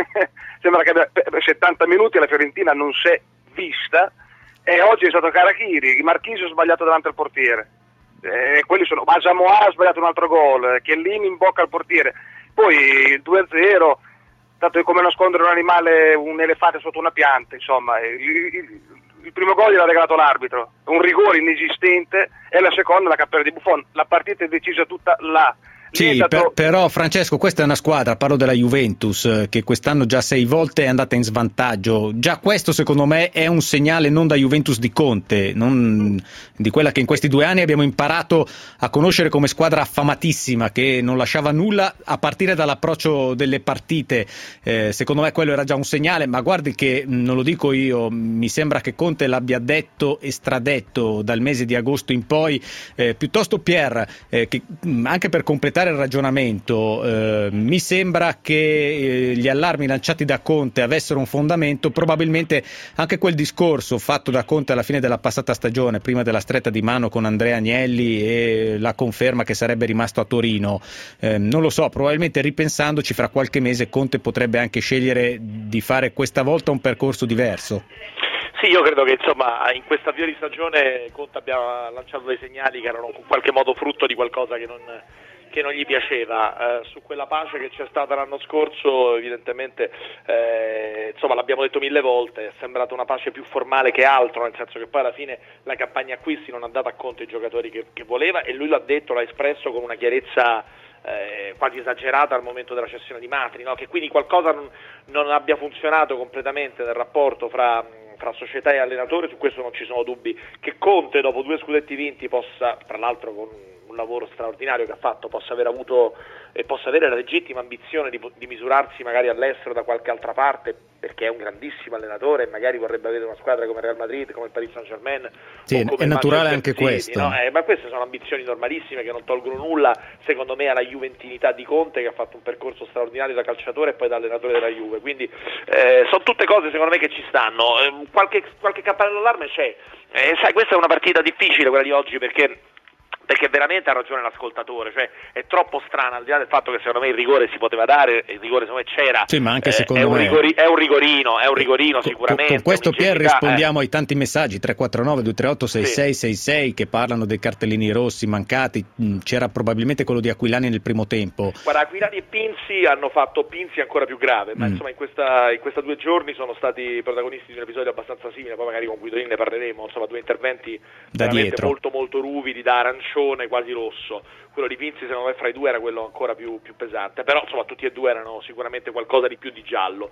per 70 minuti la Fiorentina non si è vista. E oggi è stato Karachiri, Marchisio ha sbagliato davanti al portiere, quelli sono Asamoah ha sbagliato un altro gol, Chiellini in bocca al portiere, poi il 2-0, tanto è come nascondere un elefante sotto una pianta, insomma, il primo gol gliel'ha regalato l'arbitro, un rigore inesistente, e la seconda la cappella di Buffon, la partita è decisa tutta là. Sì, però Francesco, questa è una squadra, parlo della Juventus, che quest'anno già 6 volte è andata in svantaggio. Già questo secondo me è un segnale non da Juventus di Conte, non di quella che in questi 2 anni abbiamo imparato a conoscere come squadra affamatissima, che non lasciava nulla a partire dall'approccio delle partite. Secondo me quello era già un segnale, ma guardi che non lo dico io, mi sembra che Conte l'abbia detto e stradetto dal mese di agosto in poi. Piuttosto Pier, che anche per completare il ragionamento, mi sembra che gli allarmi lanciati da Conte avessero un fondamento. Probabilmente anche quel discorso fatto da Conte alla fine della passata stagione, prima della stretta di mano con Andrea Agnelli e la conferma che sarebbe rimasto a Torino, non lo so, probabilmente ripensandoci fra qualche mese Conte potrebbe anche scegliere di fare questa volta un percorso diverso. Sì, io credo che insomma in questa avvio di stagione Conte abbia lanciato dei segnali che erano in qualche modo frutto di qualcosa che non gli piaceva. Su quella pace che c'è stata l'anno scorso evidentemente insomma l'abbiamo detto 1000 volte, è sembrata una pace più formale che altro, nel senso che poi alla fine la campagna acquisti non ha dato a Conte i giocatori che voleva, e lui l'ha detto, l'ha espresso con una chiarezza quasi esagerata al momento della cessione di Matri, no? Che quindi qualcosa non abbia funzionato completamente nel rapporto fra società e allenatore, su questo non ci sono dubbi. Che Conte dopo 2 scudetti vinti possa, tra l'altro con un lavoro straordinario che ha fatto, possa aver avuto e possa avere la legittima ambizione di misurarsi magari all'estero da qualche altra parte, perché è un grandissimo allenatore e magari vorrebbe avere una squadra come Real Madrid, come il Paris Saint-Germain. Sì, è naturale anche questo. No? Ma queste sono ambizioni normalissime che non tolgono nulla, secondo me, alla juventinità di Conte, che ha fatto un percorso straordinario da calciatore e poi da allenatore della Juve. Quindi sono tutte cose secondo me che ci stanno. Qualche campanello d'allarme c'è. Sai, questa è una partita difficile quella di oggi, perché veramente ha ragione l'ascoltatore, cioè è troppo strana, al di là del fatto che secondo me il rigore si poteva dare, il rigore secondo me c'era, sì, ma anche secondo me è un rigorino sicuramente. Con questo Pier rispondiamo ai tanti messaggi 349-238-6666 che parlano dei cartellini rossi mancati. C'era probabilmente quello di Aquilani nel primo tempo. Guarda, Aquilani e Pinzi hanno fatto Pinzi ancora più grave, ma insomma in questa 2 giorni sono stati protagonisti di un episodio abbastanza simile, poi magari con Guidolin ne parleremo, insomma 2 interventi da veramente dietro, molto molto ruvidi da Arancio, arancione quasi rosso. Quello di Pinzi secondo me fra i due era quello ancora più pesante, però insomma tutti e due erano sicuramente qualcosa di più di giallo.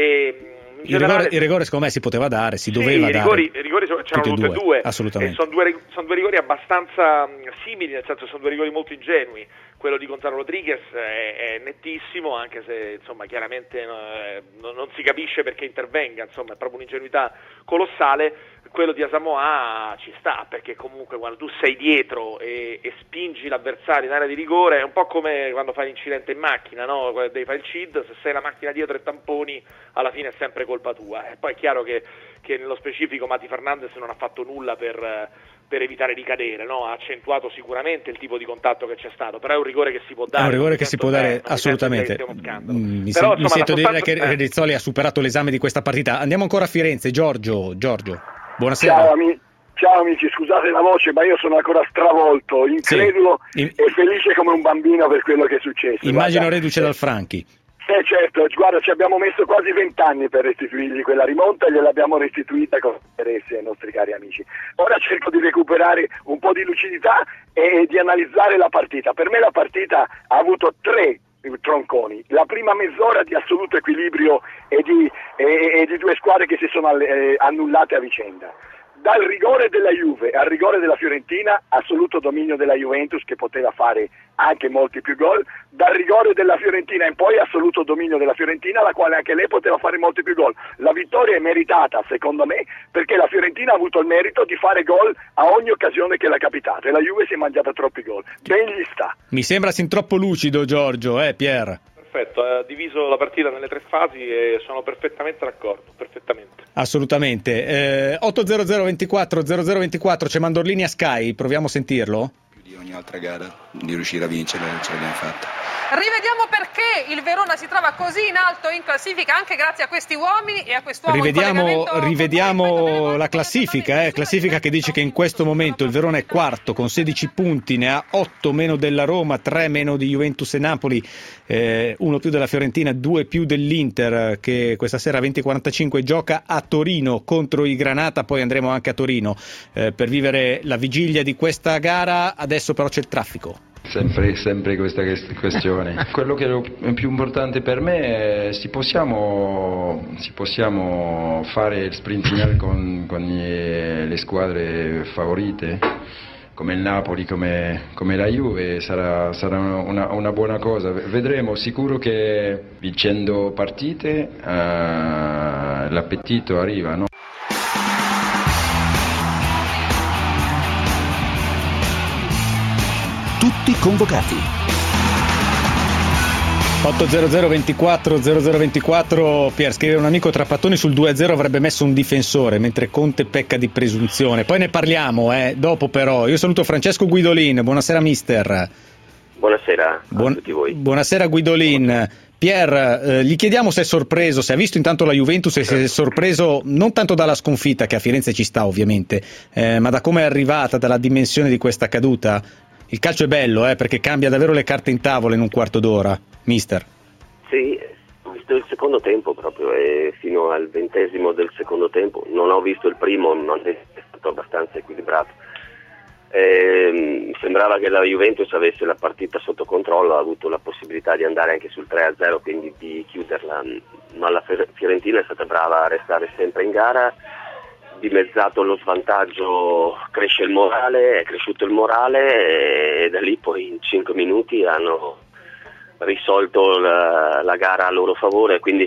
E il rigore secondo me si poteva dare, si doveva dare. I rigori c'erano tutti e due, assolutamente. Sono due rigori abbastanza simili, nel senso sono due rigori molto ingenui. Quello di Gonzalo Rodriguez è nettissimo, anche se insomma chiaramente non si capisce perché intervenga, insomma è proprio un'ingenuità colossale. Quello di Asamoah ci sta, perché comunque quando tu sei dietro e spingi l'avversario in area di rigore è un po' come quando fai l'incidente in macchina, no? Devi fare il CID, se sei la macchina dietro e tamponi alla fine è sempre colpa tua. E poi è chiaro che nello specifico Mati Fernandez non ha fatto nulla per evitare di cadere, no? Ha accentuato sicuramente il tipo di contatto che c'è stato, però è un rigore che si può dare. È un rigore che si può dare assolutamente. Mi sento di dire che Rizzoli ha superato l'esame di questa partita. Andiamo ancora a Firenze. Giorgio, buonasera. Ciao amici, scusate la voce, ma io sono ancora stravolto, incredulo e felice come un bambino per quello che è successo. Immagino reduce dal Franchi. Certo, guarda, ci abbiamo messo quasi 20 anni per restituirgli quella rimonta e gliel'abbiamo restituita con interesse ai nostri cari amici. Ora cerco di recuperare un po' di lucidità e di analizzare la partita. Per me la partita ha avuto 3 tronconi. La prima mezz'ora di assoluto equilibrio e di due squadre che si sono annullate a vicenda. Dal rigore della Juve al rigore della Fiorentina, assoluto dominio della Juventus che poteva fare anche molti più gol, dal rigore della Fiorentina in poi assoluto dominio della Fiorentina, la quale anche lei poteva fare molti più gol. La vittoria è meritata secondo me perché la Fiorentina ha avuto il merito di fare gol a ogni occasione che l'ha capitata e la Juve si è mangiata troppi gol. Ben gli sta. Mi sembra sin troppo lucido Giorgio, Pier? Perfetto, ha diviso la partita nelle 3 fasi e sono perfettamente d'accordo, perfettamente. Assolutamente. 800 24 0024 c'è Mandorlini a Sky, proviamo a sentirlo? Più di ogni altra gara di riuscire a vincere ce l'abbiamo fatta. Rivediamo perché il Verona si trova così in alto in classifica anche grazie a questi uomini e a quest'uomo. Rivediamo la classifica, classifica che dice che in questo momento il Verona è quarto con 16 punti, ne ha 8 meno della Roma, 3 meno di Juventus e Napoli, 1 più della Fiorentina, 2 più dell'Inter che questa sera a 20:45 gioca a Torino contro i Granata, poi andremo anche a Torino per vivere la vigilia di questa gara. Adesso però c'è il traffico. Sempre questa questione. Quello che è più importante per me è se possiamo fare il sprint finale con le squadre favorite come il Napoli, come la Juve, sarà una buona cosa. Vedremo, sicuro che vincendo partite l'appetito arriva, no? Tutti convocati. 800 24 0024. Pier, scrive un amico: Trapattoni sul 2-0 avrebbe messo un difensore, mentre Conte pecca di presunzione. Poi ne parliamo dopo. Però io saluto Francesco Guidolin. Buonasera mister. Buonasera a tutti voi. Buonasera Guidolin. Pier, gli chiediamo se è sorpreso, se ha visto intanto la Juventus e se è sorpreso non tanto dalla sconfitta, che a Firenze ci sta ovviamente, ma da come è arrivata, dalla dimensione di questa caduta. Il calcio è bello, perché cambia davvero le carte in tavola in un quarto d'ora, mister. Sì, ho visto il secondo tempo proprio, fino al 20° del secondo tempo. Non ho visto il primo, non è stato abbastanza equilibrato. Sembrava che la Juventus avesse la partita sotto controllo, ha avuto la possibilità di andare anche sul 3-0, quindi di chiuderla, ma la Fiorentina è stata brava a restare sempre in gara. Dimezzato lo svantaggio è cresciuto il morale e da lì poi in 5 minuti hanno risolto la gara a loro favore, quindi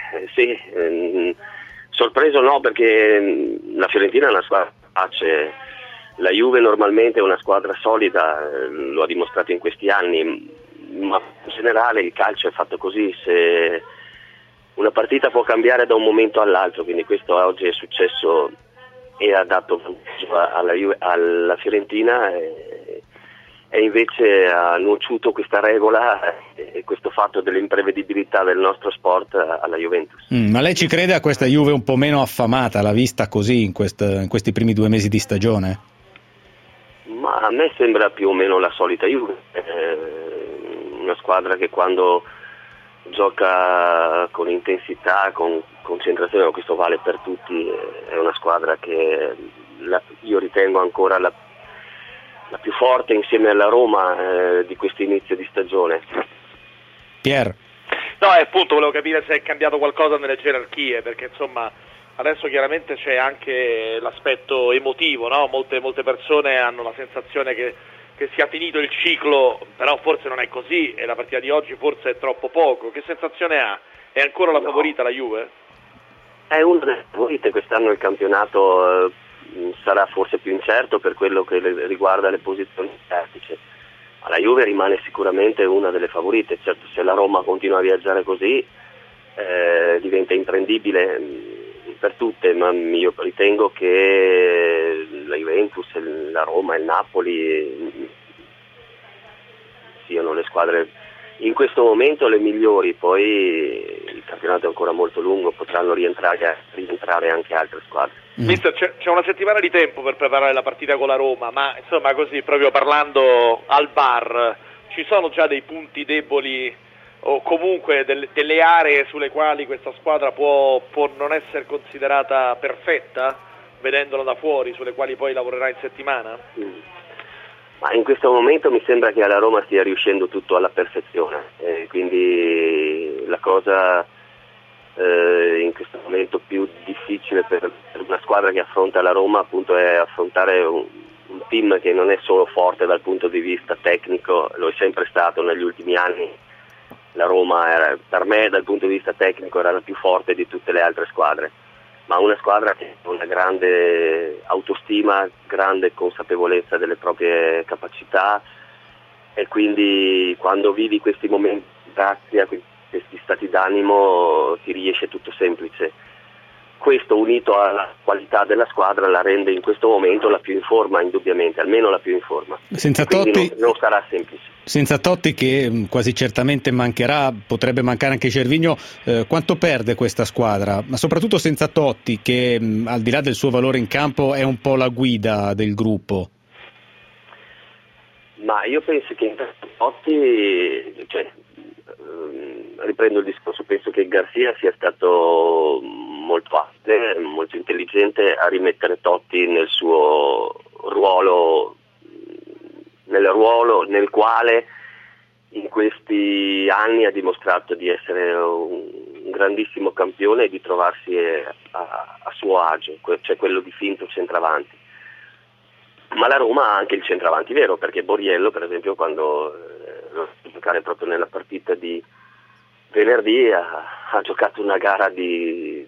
sorpreso no, perché la Fiorentina è una squadra capace, la Juve normalmente è una squadra solida, lo ha dimostrato in questi anni, ma in generale il calcio è fatto così, se una partita può cambiare da un momento all'altro, quindi questo oggi è successo e ha dato vantaggio alla Fiorentina e invece ha nuociuto questa regola e questo fatto dell'imprevedibilità del nostro sport alla Juventus. Ma lei ci crede a questa Juve un po' meno affamata, l'ha vista così in questi primi 2 mesi di stagione? Ma a me sembra più o meno la solita Juve, una squadra che quando gioca con intensità, con concentrazione, questo vale per tutti, è una squadra che io ritengo ancora più forte insieme alla Roma di questo inizio di stagione. Pier? No, appunto volevo capire se è cambiato qualcosa nelle gerarchie, perché insomma adesso chiaramente c'è anche l'aspetto emotivo, no? Molte persone hanno la sensazione che sia finito il ciclo, però forse non è così e la partita di oggi forse è troppo poco. Che sensazione ha? È ancora la favorita la Juve? È una delle favorite, quest'anno il campionato sarà forse più incerto per quello che riguarda le posizioni di vertice, ma la Juve rimane sicuramente una delle favorite. Certo, se la Roma continua a viaggiare così diventa imprendibile per tutte, ma io ritengo che la Juventus, la Roma e il Napoli siano le squadre in questo momento le migliori. Poi il campionato è ancora molto lungo, potranno rientrare anche altre squadre. Mister, c'è una settimana di tempo per preparare la partita con la Roma, ma insomma così proprio parlando al bar, ci sono già dei punti deboli o comunque delle aree sulle quali questa squadra può non essere considerata perfetta, vedendola da fuori, sulle quali poi lavorerà in settimana? Ma in questo momento mi sembra che alla Roma stia riuscendo tutto alla perfezione, quindi la cosa in questo momento più difficile per una squadra che affronta la Roma appunto è affrontare un team che non è solo forte dal punto di vista tecnico, lo è sempre stato negli ultimi anni. La Roma per me dal punto di vista tecnico era la più forte di tutte le altre squadre, ma una squadra che ha una grande autostima, grande consapevolezza delle proprie capacità, e quindi quando vivi questi momenti grazie a questi stati d'animo ti riesce tutto semplice. Questo unito alla qualità della squadra la rende in questo momento la più in forma, indubbiamente, almeno la più in forma. Senza quindi Totti non sarà semplice. Senza Totti, che quasi certamente mancherà, potrebbe mancare anche Gervinho, quanto perde questa squadra? Ma soprattutto senza Totti, che al di là del suo valore in campo è un po' la guida del gruppo. Ma io penso che in Totti, riprendo il discorso, penso che Garcia sia stato molto abile, molto intelligente a rimettere Totti nel suo ruolo, nel quale in questi anni ha dimostrato di essere un grandissimo campione e di trovarsi a suo agio, cioè quello di finto centravanti. Ma la Roma ha anche il centravanti vero, perché Borriello per esempio quando lo giocare proprio nella partita di venerdì ha giocato una gara di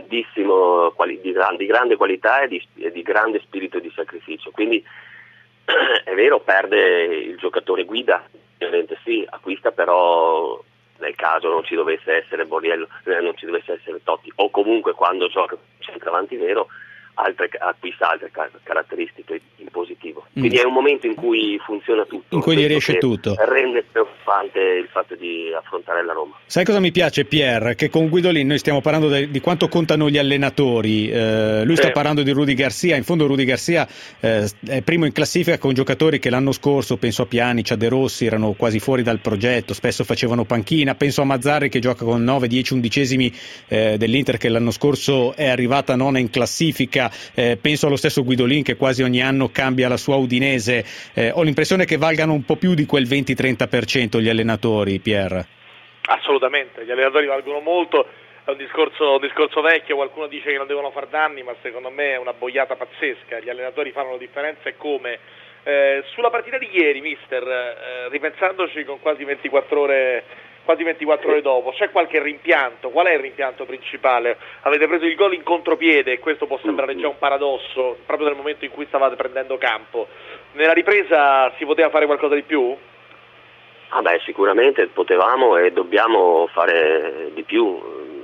grande qualità e di grande spirito di sacrificio, quindi è vero, perde il giocatore guida, ovviamente sì, acquista però nel caso non ci dovesse essere Borriello, non ci dovesse essere Totti, o comunque quando gioca centravanti vero acquista altre caratteristiche in positivo. Quindi è un momento in cui funziona tutto, in cui gli riesce tutto. Rende preoccupante il fatto di affrontare la Roma. Sai cosa mi piace, Pier? Che con Guidolin noi stiamo parlando di quanto contano gli allenatori. Lui sta parlando di Rudy Garcia. In fondo Rudy Garcia è primo in classifica con giocatori che l'anno scorso, penso a Pjanic, a De Rossi, erano quasi fuori dal progetto, spesso facevano panchina. Penso a Mazzarri che gioca con 9, 10 undicesimi dell'Inter, che l'anno scorso è arrivata nona in classifica. Penso allo stesso Guidolin che quasi ogni anno cambia la sua Udinese. Ho l'impressione che valgano un po' più di quel 20-30% gli allenatori, Pier. Assolutamente, gli allenatori valgono molto, è un discorso vecchio, qualcuno dice che non devono far danni, ma secondo me è una boiata pazzesca, gli allenatori fanno la differenza e come. Sulla partita di ieri, mister, ripensandoci con quasi 24 ore dopo, c'è qualche rimpianto? Qual è il rimpianto principale? Avete preso il gol in contropiede e questo può sembrare già un paradosso, proprio nel momento in cui stavate prendendo campo. Nella ripresa si poteva fare qualcosa di più? Sicuramente potevamo e dobbiamo fare di più.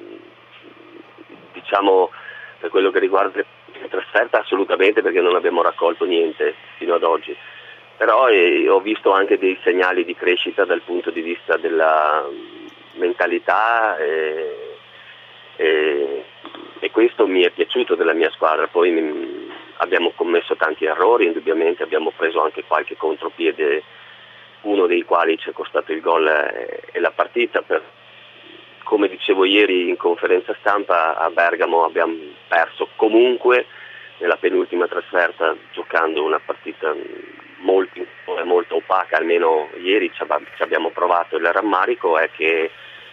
Diciamo, per quello che riguarda la trasferta assolutamente, perché non abbiamo raccolto niente fino ad oggi. Però ho visto anche dei segnali di crescita dal punto di vista della mentalità e questo mi è piaciuto della mia squadra. Poi abbiamo commesso tanti errori, indubbiamente abbiamo preso anche qualche contropiede, uno dei quali ci è costato il gol e la partita. Come dicevo ieri in conferenza stampa, a Bergamo abbiamo perso comunque nella penultima trasferta giocando una partita molto opaca, almeno ieri ci abbiamo provato. Il rammarico è che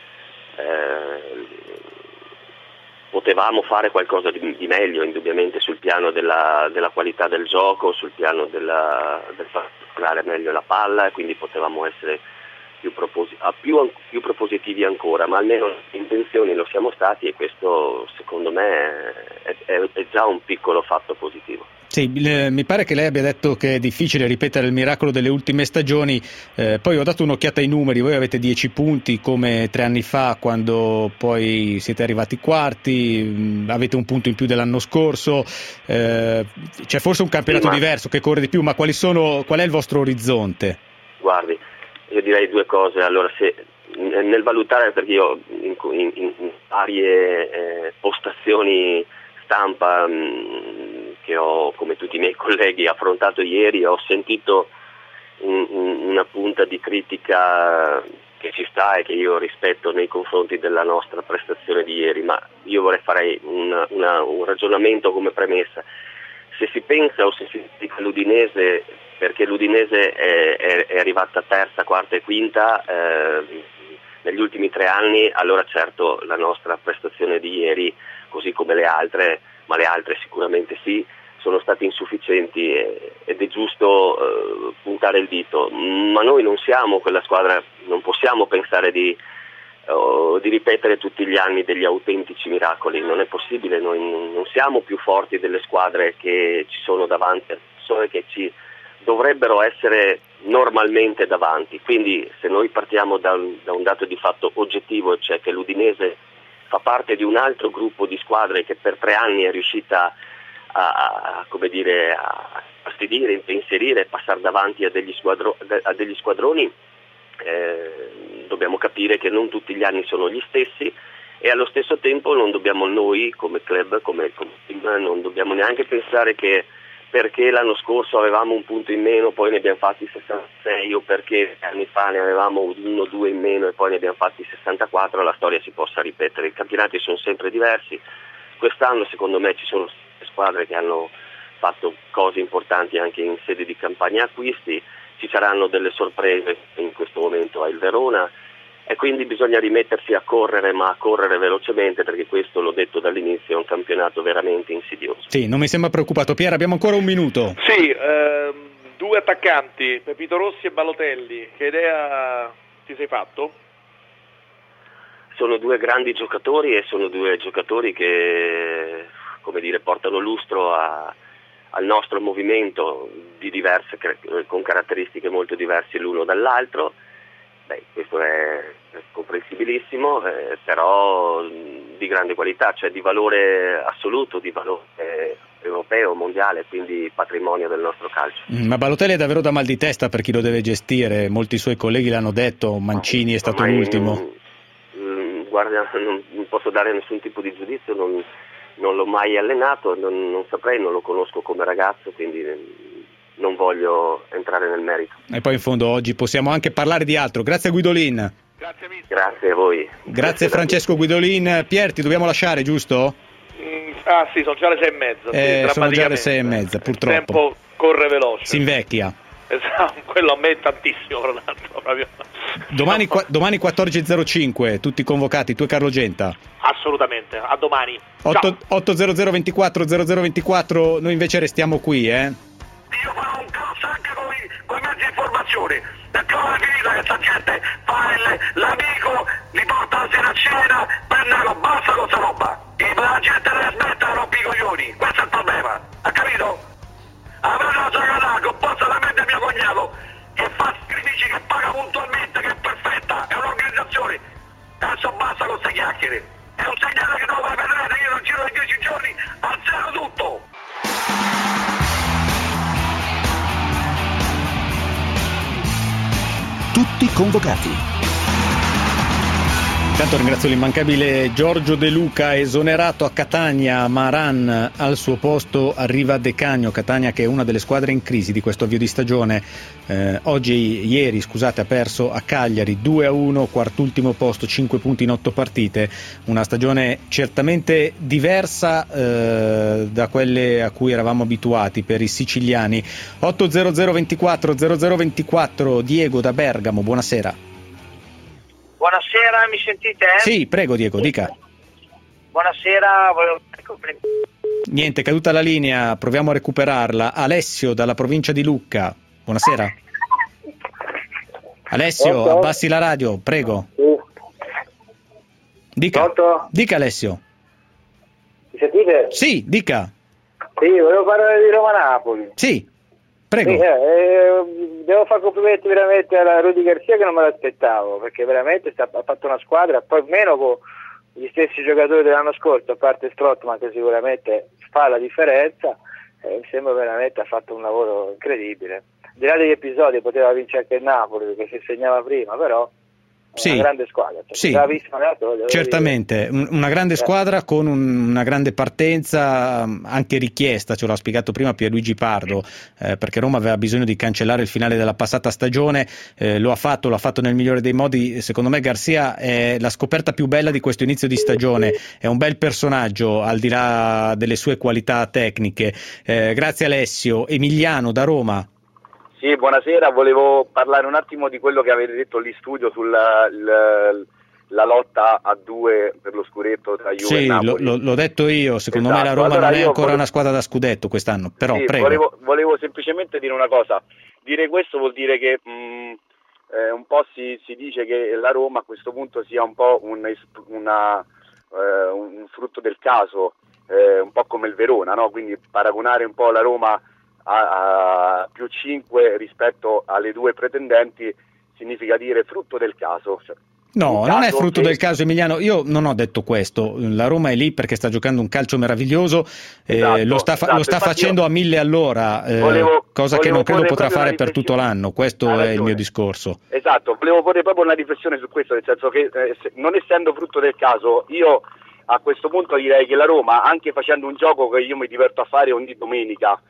potevamo fare qualcosa di meglio, indubbiamente, sul piano della qualità del gioco, sul piano del far circolare meglio la palla, e quindi potevamo essere più propositivi ancora, ma almeno le intenzioni lo siamo stati, e questo secondo me è già un piccolo fatto positivo. Sì, mi pare che lei abbia detto che è difficile ripetere il miracolo delle ultime stagioni, poi ho dato un'occhiata ai numeri, voi avete 10 punti come 3 anni fa quando poi siete arrivati quarti, avete un punto in più dell'anno scorso, c'è forse un campionato diverso che corre di più, ma qual è il vostro orizzonte? Guardi, io direi due cose. Allora, se nel valutare, perché io in varie postazioni stampa che ho, come tutti i miei colleghi, affrontato ieri, ho sentito una punta di critica che ci sta e che io rispetto nei confronti della nostra prestazione di ieri, ma io vorrei fare un ragionamento come premessa. Se si pensa o se si dice l'Udinese, perché l'Udinese è arrivata terza, quarta e quinta negli ultimi 3 anni, allora certo la nostra prestazione di ieri, così come le altre, ma le altre sicuramente sì, sono state insufficienti ed è giusto puntare il dito, ma noi non siamo quella squadra, non possiamo pensare di ripetere tutti gli anni degli autentici miracoli, non è possibile, noi non siamo più forti delle squadre che ci sono davanti, persone che ci dovrebbero essere normalmente davanti, quindi se noi partiamo da un dato di fatto oggettivo, cioè che l'Udinese fa parte di un altro gruppo di squadre che per 3 anni è riuscita a fastidire, impensierire, passare davanti a degli squadroni, dobbiamo capire che non tutti gli anni sono gli stessi, e allo stesso tempo non dobbiamo noi come club, come team, non dobbiamo neanche pensare che perché l'anno scorso avevamo un punto in meno poi ne abbiamo fatti 66, o perché anni fa ne avevamo 1 o 2 in meno e poi ne abbiamo fatti 64, la storia si possa ripetere. I campionati sono sempre diversi, quest'anno secondo me ci sono squadre che hanno fatto cose importanti anche in sede di campagna acquisti, ci saranno delle sorprese, in questo momento a il Verona, e quindi bisogna rimettersi a correre, ma a correre velocemente, perché questo, l'ho detto dall'inizio, è un campionato veramente insidioso. Sì, non mi sembra preoccupato. Pier, abbiamo ancora un minuto. Sì, 2 attaccanti, Pepito Rossi e Balotelli, che idea ti sei fatto? Sono 2 grandi giocatori e sono 2 giocatori che, come dire, portano lustro al nostro movimento con caratteristiche molto diverse l'uno dall'altro. Questo è comprensibilissimo, però di grande qualità, cioè di valore assoluto, di valore europeo, mondiale, quindi patrimonio del nostro calcio. Ma Balotelli è davvero da mal di testa per chi lo deve gestire, molti suoi colleghi l'hanno detto, Mancini è stato l'ultimo. Guarda, non posso dare nessun tipo di giudizio, non l'ho mai allenato, non saprei, non lo conosco come ragazzo, quindi non voglio entrare nel merito. E poi in fondo oggi possiamo anche parlare di altro. Grazie Guidolin. Grazie a voi. Grazie Francesco Guidolin. Pier, ti dobbiamo lasciare, giusto? Sì, sono già le 6:30. Sono già le 6:30, purtroppo. Il tempo corre veloce. Si invecchia. Esatto, quello a me tantissimo, proprio. Domani 14.05, tutti convocati, tu e Carlo Genta. Assolutamente, a domani. 800 24 0024, noi invece restiamo qui, Io farò un caos anche con i mezzi di informazione, perché ora è finita che sta gente fa l'amico, li porta la sera a cena, prendelo, basta con sta roba. E la gente deve smettere, rompi i coglioni, questo è il problema, ha capito? Avere una società composta da me e mio cognato che fa sacrifici, che paga puntualmente, che è perfetta, è un'organizzazione. Adesso basta con queste chiacchiere, è un segnale che dopo vedrete io nel giro di 10 giorni azzero tutto. Tutti convocati. Intanto ringrazio l'immancabile Giorgio De Luca, esonerato a Catania, Maran al suo posto arriva De Cagno. Catania che è una delle squadre in crisi di questo avvio di stagione, ieri ha perso a Cagliari 2-1, quart'ultimo posto, 5 punti in 8 partite, una stagione certamente diversa da quelle a cui eravamo abituati per i siciliani. 80024 Diego da Bergamo, buonasera. Buonasera, mi sentite? Sì, prego Diego, dica. Buonasera, Niente, caduta la linea, proviamo a recuperarla. Alessio dalla provincia di Lucca, buonasera. Alessio, abbassi la radio, prego. Dica. Dica Alessio. Mi sentite? Sì, dica. Sì, volevo parlare di Roma-Napoli. Sì, prego. Sì, devo fare complimenti veramente alla Rudy Garcia, che non me l'aspettavo, perché veramente ha fatto una squadra, poi meno con gli stessi giocatori dell'anno scorso, a parte Strootman che sicuramente fa la differenza, mi sembra veramente ha fatto un lavoro incredibile. Al di là degli episodi poteva vincere anche il Napoli perché si segnava prima, però sì, una grande squadra, sì, certamente una grande squadra con una grande partenza anche richiesta, ce l'ha spiegato prima Pierluigi Pardo, perché Roma aveva bisogno di cancellare il finale della passata stagione, l'ha fatto nel migliore dei modi. Secondo me Garcia è la scoperta più bella di questo inizio di stagione, è un bel personaggio al di là delle sue qualità tecniche. Grazie Alessio. Emiliano da Roma. Sì, buonasera, volevo parlare un attimo di quello che avete detto lì in studio sulla la lotta a due per lo scudetto tra Juve e Napoli. Sì, l'ho detto io, secondo me la Roma allora non è ancora una squadra da scudetto quest'anno, però sì, prego. Volevo semplicemente dire una cosa, dire questo vuol dire che un po' si dice che la Roma a questo punto sia un po' un frutto del caso, un po' come il Verona, no? Quindi paragonare un po' la Roma a più 5 rispetto alle due pretendenti significa dire frutto del caso. No, non è frutto del caso, Emiliano, io non ho detto questo, la Roma è lì perché sta giocando un calcio meraviglioso, lo sta facendo a 1000 all'ora, cosa che non credo potrà fare per tutto l'anno, questo è il mio discorso. Esatto, volevo porre proprio una riflessione su questo, nel senso che non essendo frutto del caso, io a questo punto direi che la Roma, anche facendo un gioco che io mi diverto a fare ogni domenica,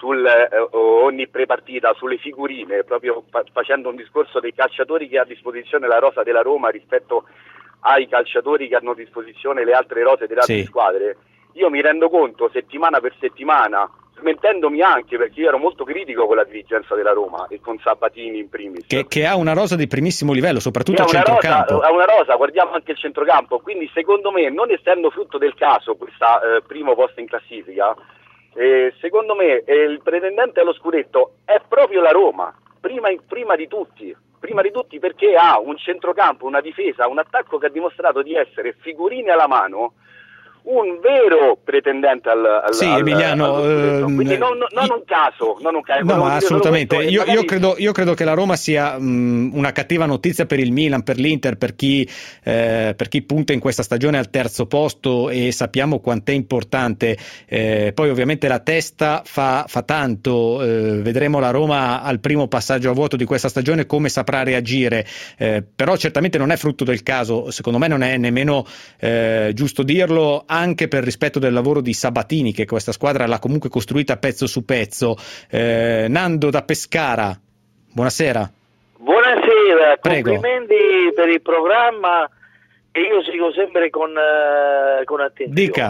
ogni prepartita, sulle figurine, proprio facendo un discorso dei calciatori che ha a disposizione la rosa della Roma rispetto ai calciatori che hanno a disposizione le altre rose delle altre squadre, io mi rendo conto settimana per settimana, smentendomi anche perché io ero molto critico con la dirigenza della Roma e con Sabatini in primis, che ha una rosa di primissimo livello, soprattutto a centrocampo. Ha una rosa, guardiamo anche il centrocampo, quindi secondo me, non essendo frutto del caso questa primo posto in classifica, secondo me il pretendente allo scudetto è proprio la Roma, prima di tutti perché ha un centrocampo, una difesa, un attacco che ha dimostrato di essere, figurine alla mano, un vero pretendente Emiliano, quindi non un caso. No, ma assolutamente. Io credo che la Roma sia una cattiva notizia per il Milan, per l'Inter, per chi punta in questa stagione al terzo posto, e sappiamo quant'è importante. Poi ovviamente la testa fa tanto. Vedremo la Roma al primo passaggio a vuoto di questa stagione come saprà reagire, però certamente non è frutto del caso, secondo me non è nemmeno giusto dirlo, anche per rispetto del lavoro di Sabatini, che questa squadra l'ha comunque costruita pezzo su pezzo. Nando da Pescara, buonasera. Buonasera, prego. Complimenti per il programma, e io seguo sempre con attenzione. Dica.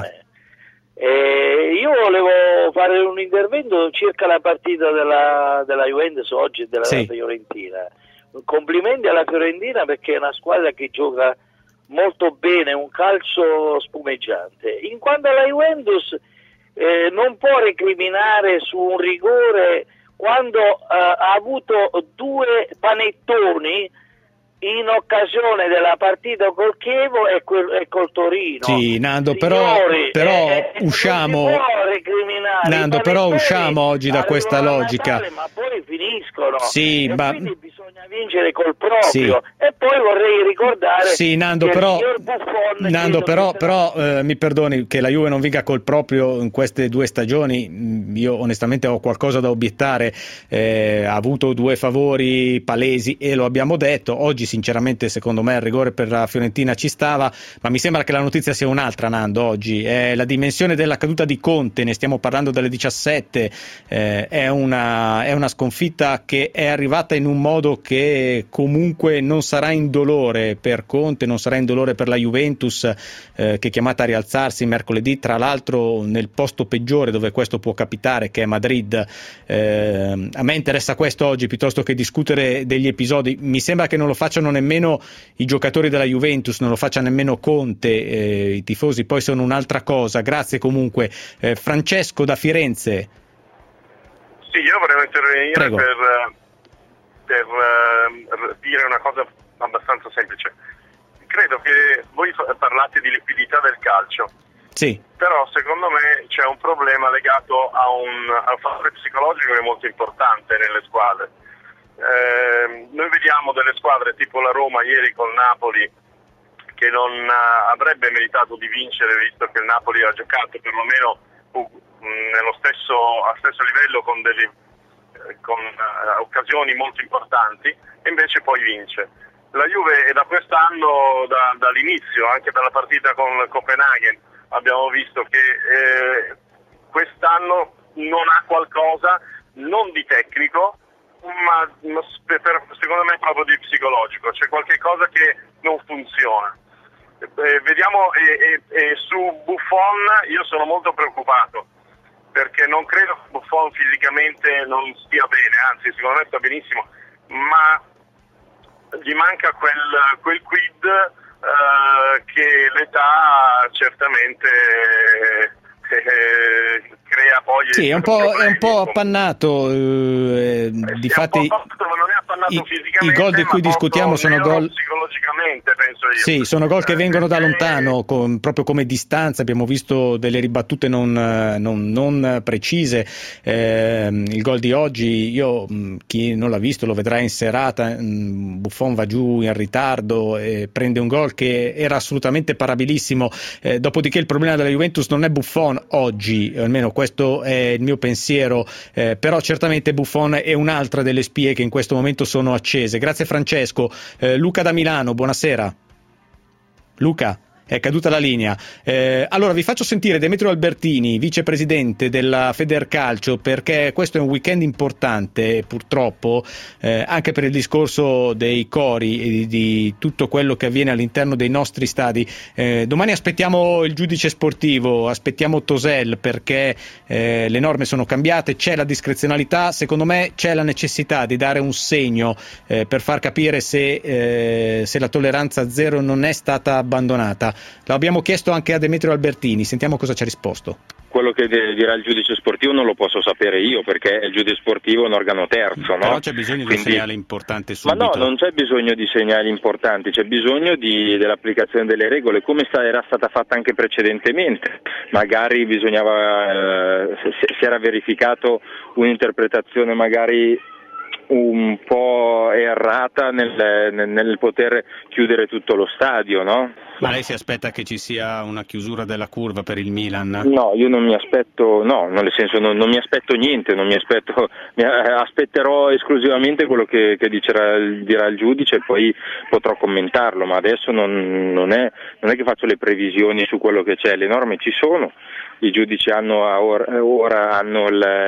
Io volevo fare un intervento circa la partita della Juventus oggi e della Fiorentina. Complimenti alla Fiorentina perché è una squadra che gioca molto bene, un calcio spumeggiante. In quanto alla Juventus non può recriminare su un rigore quando ha avuto due panettoni in occasione della partita col Chievo e col Torino. Sì, Nando, Signori, però usciamo. Nando, però usciamo oggi da questa logica. Ma poi finiscono. Sì, ma quindi bisogna vincere col proprio. E poi vorrei ricordare Nando, che però, il signor Buffon, mi perdoni, che la Juve non vinca col proprio in queste 2 stagioni, io onestamente ho qualcosa da obiettare. Ha avuto 2 favori palesi e lo abbiamo detto. Oggi sinceramente secondo me il rigore per la Fiorentina ci stava, ma mi sembra che la notizia sia un'altra, Nando, oggi è la dimensione della caduta di Conte, ne stiamo parlando dalle 17. È una sconfitta che è arrivata in un modo che comunque non sarà indolore per Conte, non sarà indolore per la Juventus, che è chiamata a rialzarsi mercoledì, tra l'altro nel posto peggiore dove questo può capitare, che è Madrid. A me interessa questo oggi piuttosto che discutere degli episodi. Mi sembra che non lo facciano nemmeno i giocatori della Juventus, non lo faccia nemmeno Conte, i tifosi poi sono un'altra cosa. Grazie comunque. Francesco da Firenze. Sì, io vorrei intervenire per dire una cosa abbastanza semplice. Credo che voi parlate di liquidità del calcio. Sì. Però secondo me c'è un problema legato a un fattore psicologico che è molto importante nelle squadre. Noi vediamo delle squadre tipo la Roma ieri col Napoli che non avrebbe meritato di vincere, visto che il Napoli ha giocato perlomeno nello stesso livello con occasioni molto importanti, e invece poi vince. La Juve è da quest'anno, dall'inizio, anche dalla partita con Copenaghen, abbiamo visto che quest'anno non ha qualcosa, non di tecnico, ma secondo me proprio di psicologico. C'è qualche cosa che non funziona. Vediamo, e su Buffon io sono molto preoccupato, perché non credo che Buffon fisicamente non stia bene, anzi secondo me sta benissimo, ma gli manca quel quid che l'età certamente crea poi... Sì, è un po' appannato, difatti i gol di cui discutiamo sono gol psicologicamente, penso io. Sì, sono gol che vengono da lontano, proprio come distanza. Abbiamo visto delle ribattute non precise. Il gol di oggi, chi non l'ha visto lo vedrà in serata. Buffon va giù in ritardo e prende un gol che era assolutamente parabilissimo. Dopodiché il problema della Juventus non è Buffon oggi, almeno questo è il mio pensiero, però certamente Buffon è un'altra delle spie che in questo momento sono accese. Grazie Francesco. Luca da Milano, buonasera. Luca? È caduta la linea. Allora vi faccio sentire Demetrio Albertini, vicepresidente della Federcalcio, perché questo è un weekend importante purtroppo, anche per il discorso dei cori e di tutto quello che avviene all'interno dei nostri stadi. Domani aspettiamo il giudice sportivo, aspettiamo Tosel, perché le norme sono cambiate, c'è la discrezionalità, secondo me c'è la necessità di dare un segno per far capire se la tolleranza zero non è stata abbandonata. L'abbiamo chiesto anche a Demetrio Albertini, sentiamo cosa ci ha risposto. Quello che dirà il giudice sportivo non lo posso sapere io, perché il giudice sportivo è un organo terzo, no? Però c'è bisogno di un segnale importante subito. Ma no, non c'è bisogno di segnali importanti, c'è bisogno dell'applicazione delle regole, come era stata fatta anche precedentemente. Magari bisognava, si era verificato un'interpretazione magari un po' errata nel poter chiudere tutto lo stadio, no? Ma lei si aspetta che ci sia una chiusura della curva per il Milan? No, io non mi aspetto, nel senso non mi aspetto niente, aspetterò esclusivamente quello che dirà il giudice e poi potrò commentarlo, ma adesso non è che faccio le previsioni su quello che c'è, le norme ci sono, i giudici ora hanno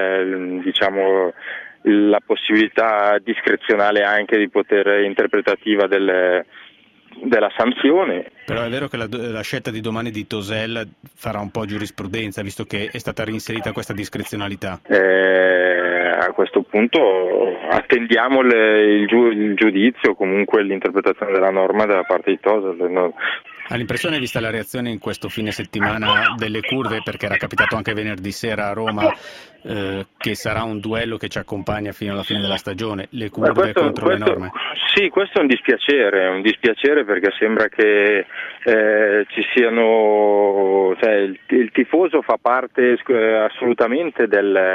la possibilità discrezionale anche di poter interpretativa della sanzione. Però è vero che la scelta di domani di Tosel farà un po' giurisprudenza, visto che è stata reinserita questa discrezionalità. A questo punto attendiamo il giudizio, comunque l'interpretazione della norma da parte di Tosel. Ha l'impressione, vista la reazione in questo fine settimana delle curve, perché era capitato anche venerdì sera a Roma, che sarà un duello che ci accompagna fino alla fine della stagione, le curve contro le norme? Sì, questo è un dispiacere perché sembra che ci siano, cioè, il tifoso fa parte assolutamente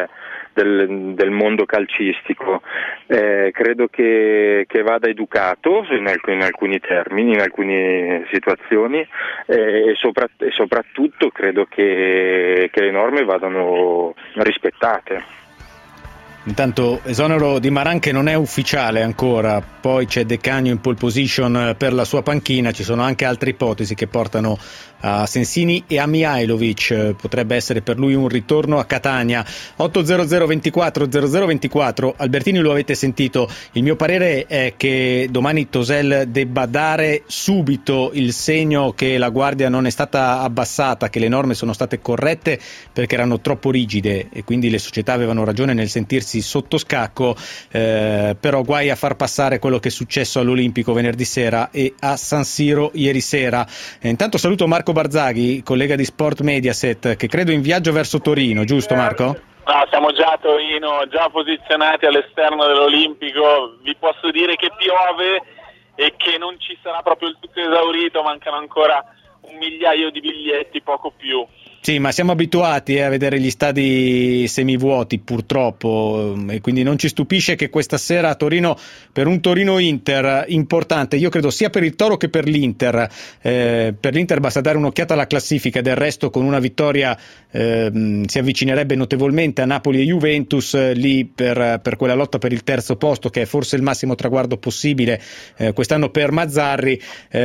del mondo calcistico, credo che vada educato in alcuni termini, in alcune situazioni, e soprattutto credo che le norme vadano rispettate. Intanto esonero di Maran che non è ufficiale ancora, poi c'è De Cagno in pole position per la sua panchina, ci sono anche altre ipotesi che portano a Sensini e a Mihajlovic, potrebbe essere per lui un ritorno a Catania. 800 24 0024, Albertini lo avete sentito, il mio parere è che domani Tosel debba dare subito il segno che la guardia non è stata abbassata, che le norme sono state corrette perché erano troppo rigide e quindi le società avevano ragione nel sentirsi sotto scacco, però guai a far passare quello che è successo all'Olimpico venerdì sera e a San Siro ieri sera. Intanto saluto Marco Barzaghi, collega di Sport Mediaset, che credo in viaggio verso Torino, giusto Marco? No, siamo già a Torino, già posizionati all'esterno dell'Olimpico. Vi posso dire che piove e che non ci sarà proprio il tutto esaurito, mancano ancora 1 migliaio di biglietti, poco più. Sì, ma siamo abituati a vedere gli stadi semivuoti purtroppo, e quindi non ci stupisce che questa sera a Torino, per un Torino-Inter importante, io credo sia per il Toro che per l'Inter, per l'Inter basta dare un'occhiata alla classifica, del resto con una vittoria si avvicinerebbe notevolmente a Napoli e Juventus, lì per quella lotta per il terzo posto che è forse il massimo traguardo possibile quest'anno per Mazzarri.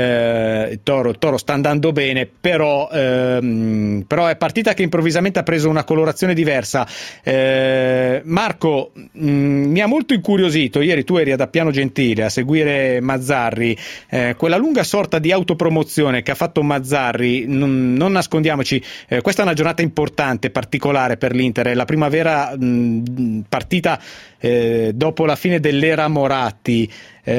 Toro sta andando bene, però è partita che improvvisamente ha preso una colorazione diversa. Marco, mi ha molto incuriosito, ieri tu eri ad Appiano Gentile a seguire Mazzarri, quella lunga sorta di autopromozione che ha fatto Mazzarri, non nascondiamoci, questa è una giornata importante, particolare per l'Inter, è la prima vera partita dopo la fine dell'era Moratti.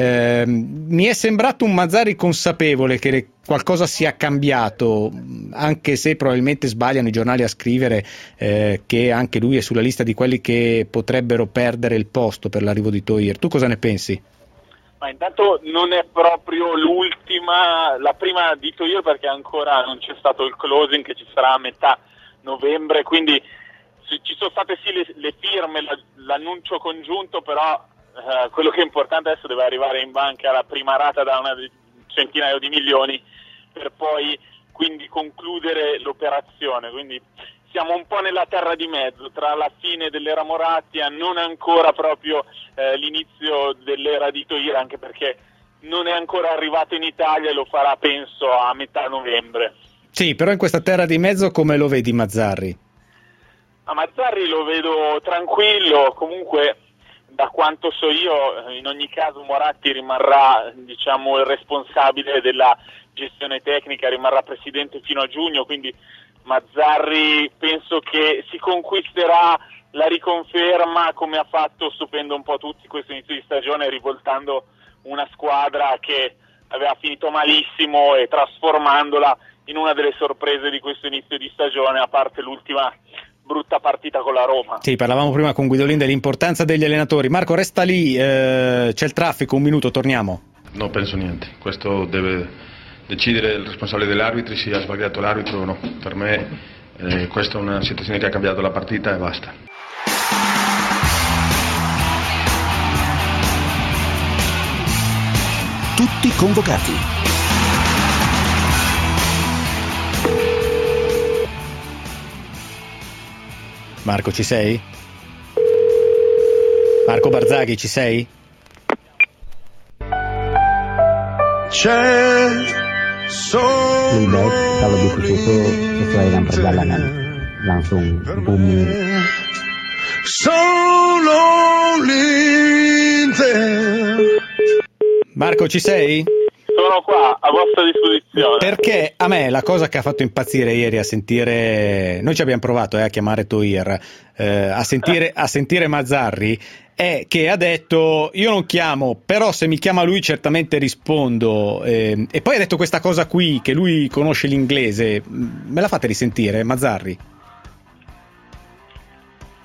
Mi è sembrato un Mazzarri consapevole che qualcosa sia cambiato, anche se probabilmente sbagliano i giornali a scrivere che anche lui è sulla lista di quelli che potrebbero perdere il posto per l'arrivo di Thohir. Tu cosa ne pensi? Ma intanto non è proprio la prima di Thohir, perché ancora non c'è stato il closing che ci sarà a metà novembre, quindi ci sono state sì le firme, l'annuncio congiunto, però quello che è importante adesso deve arrivare in banca la prima rata da una centinaio di milioni per poi quindi concludere l'operazione, quindi siamo un po' nella terra di mezzo tra la fine dell'era Moratti e non ancora proprio l'inizio dell'era di Thohir, anche perché non è ancora arrivato in Italia e lo farà penso a metà novembre. Sì, però in questa terra di mezzo come lo vedi Mazzarri? A Mazzarri lo vedo tranquillo, comunque da quanto so io in ogni caso Moratti rimarrà il responsabile della gestione tecnica, rimarrà presidente fino a giugno, quindi Mazzarri penso che si conquisterà la riconferma, come ha fatto stupendo un po' tutti questo inizio di stagione, rivoltando una squadra che aveva finito malissimo e trasformandola in una delle sorprese di questo inizio di stagione, a parte l'ultima brutta partita con la Roma. Sì, parlavamo prima con Guidolin dell'importanza degli allenatori. Marco, resta lì, c'è il traffico, un minuto, torniamo. Non penso niente, questo deve decidere il responsabile degli arbitri, se ha sbagliato l'arbitro o no. Per me questa è una situazione che ha cambiato la partita e basta. Tutti convocati. Marco, ci sei? Marco Barzaghi, ci sei? Lebih baik kalau ditutup sesuai dengan perjalanan, langsung bumi. Marco, ci sei? Sono qua, a vostra disposizione. Perché a me la cosa che ha fatto impazzire ieri a sentire, noi ci abbiamo provato a chiamare Thohir, a sentire Mazzarri, è che ha detto io non chiamo, però se mi chiama lui certamente rispondo, e poi ha detto questa cosa qui, che lui conosce l'inglese. Me la fate risentire, Mazzarri?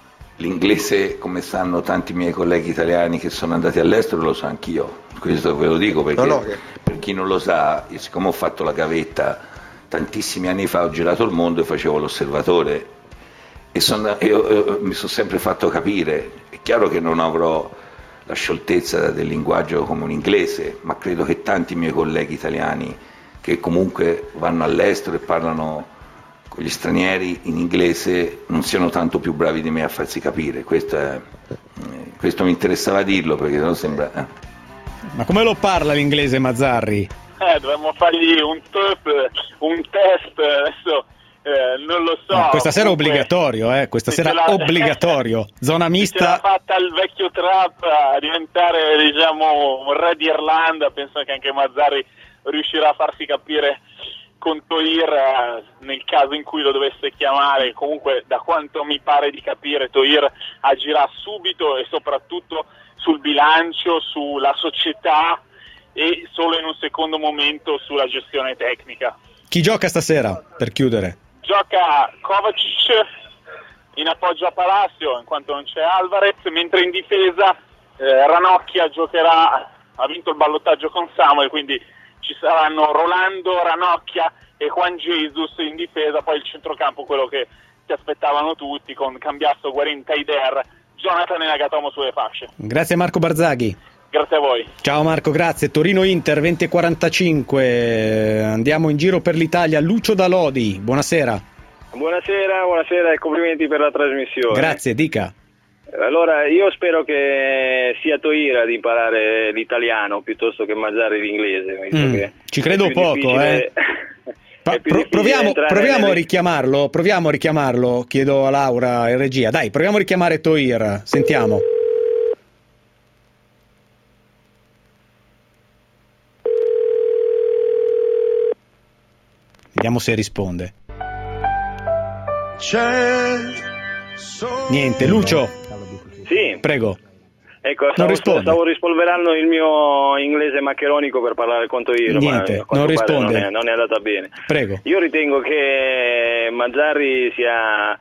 l'inglese, come sanno tanti miei colleghi italiani che sono andati all'estero, lo so anch'io, questo ve lo dico perché per chi non lo sa, io, siccome ho fatto la gavetta tantissimi anni fa, ho girato il mondo e facevo l'osservatore e io mi sono sempre fatto capire. È chiaro che non avrò la scioltezza del linguaggio come un inglese, ma credo che tanti miei colleghi italiani che comunque vanno all'estero e parlano con gli stranieri in inglese non siano tanto più bravi di me a farsi capire. Questo mi interessava dirlo, perché non sembra... Ma come lo parla l'inglese Mazzarri? Dovremmo fargli un test, adesso non lo so. Questa sera comunque, obbligatorio, questa sera obbligatorio. Zona mista. Ce l'ha fatta il vecchio Trapp a diventare, diciamo, un re d'Irlanda, penso che anche Mazzarri riuscirà a farsi capire con Toir nel caso in cui lo dovesse chiamare. Comunque, da quanto mi pare di capire, Toir agirà subito e soprattutto sul bilancio, sulla società e solo in un secondo momento sulla gestione tecnica. Chi gioca stasera, per chiudere? Gioca Kovacic in appoggio a Palacio, in quanto non c'è Alvarez, mentre in difesa Ranocchia giocherà, ha vinto il ballottaggio con Samuel, quindi ci saranno Rolando, Ranocchia e Juan Jesus in difesa, poi il centrocampo quello che si aspettavano tutti, con Cambiasso, Guarin, Taider, Jonathan e Nagatomo sulle fasce. Grazie Marco Barzaghi. Grazie a voi. Ciao Marco, grazie. Torino-Inter 20:45, andiamo in giro per l'Italia. Lucio da Lodi, buonasera. Buonasera e complimenti per la trasmissione. Grazie, dica. Allora, io spero che sia Toir ad imparare l'italiano piuttosto che Mazzarri l'inglese. Che ci credo poco, Proviamo a richiamarlo, chiedo a Laura in regia. Dai, proviamo a richiamare Toir, sentiamo. Vediamo se risponde. Niente, Lucio. Sì. Prego. Ecco, stavo rispolverando il mio inglese maccheronico per parlare con Toir. Niente, non risponde. Non è andata bene. Prego. Io ritengo che Mazzarri sia...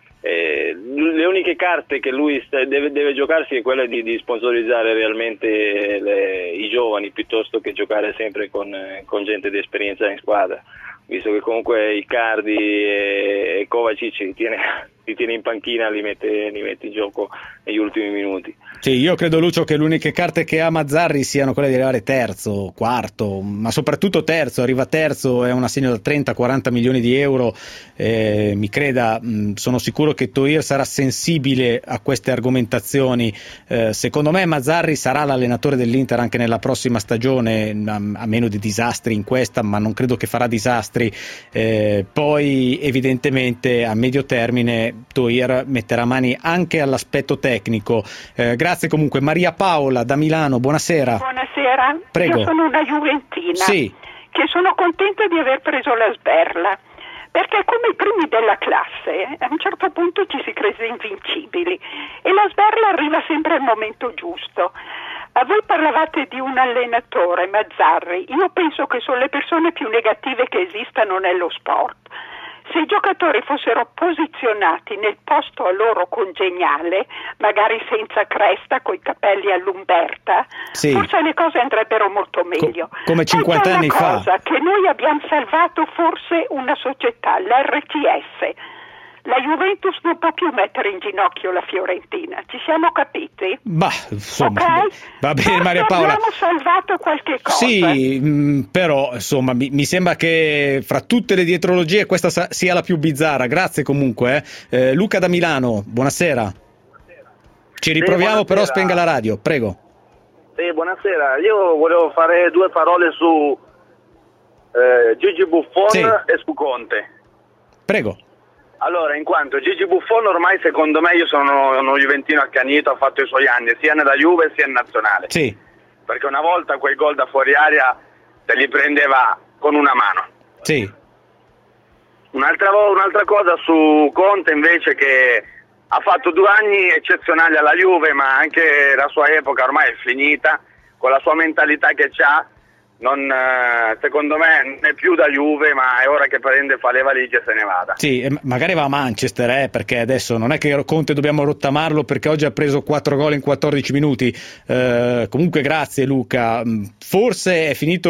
le uniche carte che lui deve giocarsi è quella di sponsorizzare realmente i giovani, piuttosto che giocare sempre con gente di esperienza in squadra, visto che comunque Icardi e Kovacic li tiene in panchina, li mette in gioco negli ultimi minuti. Sì, io credo, Lucio, che le uniche carte che ha Mazzarri siano quelle di arrivare terzo, quarto, ma soprattutto terzo. Arriva terzo, è un assegno da 30-40 milioni di euro, mi creda, sono sicuro che Toir sarà sensibile a queste argomentazioni. Secondo me Mazzarri sarà l'allenatore dell'Inter anche nella prossima stagione, a meno di disastri in questa, ma non credo che farà disastri. Poi evidentemente a medio termine Toir metterà mani anche all'aspetto tecnico. Grazie comunque. Maria Paola da Milano, buonasera. Buonasera. Prego. Io sono una juventina, sì, che sono contenta di aver preso la sberla, perché come i primi della classe a un certo punto ci si crede invincibili e la sberla arriva sempre al momento giusto. A voi parlavate di un allenatore, Mazzarri. Io penso che sono le persone più negative che esistano nello sport. Se i giocatori fossero posizionati nel posto a loro congeniale, magari senza cresta, coi capelli all'Umberta, sì, forse le cose andrebbero molto meglio. Come 50 anni fa. Cosa che noi abbiamo salvato forse una società, l'RCS. La Juventus non può più mettere in ginocchio la Fiorentina, ci siamo capiti? Bah, insomma, okay? Va bene Maria Paola. Abbiamo salvato qualche cosa. Sì, però insomma mi sembra che fra tutte le dietrologie questa sia la più bizzarra. Grazie comunque. Luca da Milano, buonasera. Ci riproviamo, però spenga la radio, prego. Sì, buonasera. Io volevo fare due parole su Gigi Buffon, sì, e su Conte. Prego. Allora, in quanto Gigi Buffon ormai secondo me, io sono uno juventino accanito, ha fatto i suoi anni sia nella Juve sia in nazionale. Sì. Perché una volta quei gol da fuori aria te li prendeva con una mano. Sì. Un'altra cosa su Conte invece, che ha fatto 2 anni eccezionali alla Juve, ma anche la sua epoca ormai è finita, con la sua mentalità che c'ha, secondo me non è più da Juve, ma è ora che prende, fa le valigie e se ne vada. Sì, magari va a Manchester, perché adesso non è che Conte dobbiamo rottamarlo perché oggi ha preso 4 gol in 14 minuti. Comunque grazie Luca. Forse è finita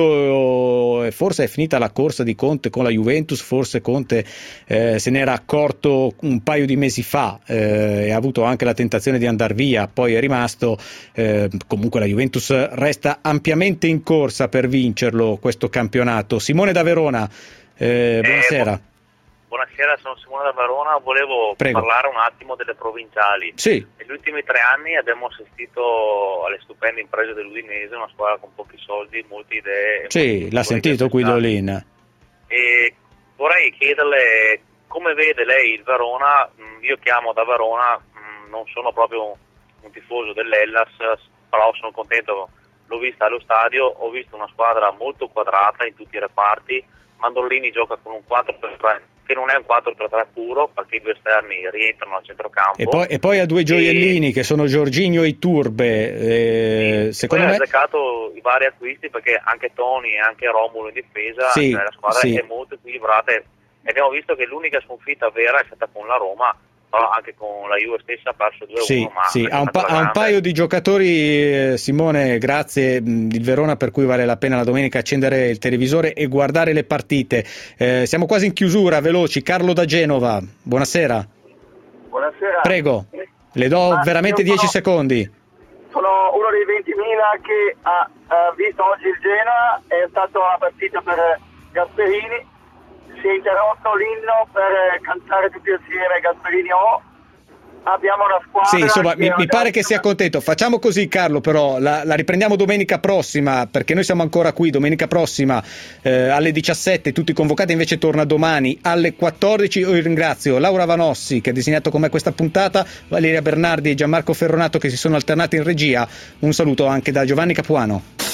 la corsa di Conte con la Juventus, forse Conte se n'era accorto un paio di mesi fa e ha avuto anche la tentazione di andare via, poi è rimasto. Comunque la Juventus resta ampiamente in corsa per vincerlo questo campionato. Simone da Verona, buonasera. Buonasera, sono Simone da Verona, volevo parlare un attimo delle provinciali. Sì. Negli ultimi 3 anni abbiamo assistito alle stupende imprese dell'Udinese, una squadra con pochi soldi, molte idee. Sì, l'ha sentito Guidolin. E vorrei chiederle come vede lei il Verona. Io chiamo da Verona, non sono proprio un tifoso dell'Hellas, però sono contento. L'ho vista allo stadio, ho visto una squadra molto quadrata in tutti i reparti. Mandolini gioca con un 4-3, che non è un 4-3 puro, perché i due esterni rientrano al centrocampo. E poi ha 2 gioiellini che sono Jorginho e Iturbe. Secondo me ha azzeccato i vari acquisti, perché anche Toni e anche Romulo in difesa, la squadra è molto equilibrata, e abbiamo visto che l'unica sconfitta vera è stata con la Roma. Anche con la Juve stessa ha perso 2-1. Ha un paio di giocatori, Simone, grazie, il Verona, per cui vale la pena la domenica accendere il televisore e guardare le partite. Siamo quasi in chiusura, veloci. Carlo da Genova, buonasera. Buonasera. Prego, le do veramente 10 secondi. Sono uno dei 20.000 che ha visto oggi il Genoa, è stata una partita per Gasperini. Si è interrotto l'inno per cantare tutti assieme Gasperini abbiamo una squadra. Sì, insomma, mi pare che sia contento. Facciamo così, Carlo, però la riprendiamo domenica prossima, perché noi siamo ancora qui domenica prossima alle 17, tutti convocati. Invece torna domani alle 14. Io ringrazio Laura Vanossi che ha disegnato con me questa puntata, Valeria Bernardi e Gianmarco Ferronato che si sono alternati in regia. Un saluto anche da Giovanni Capuano.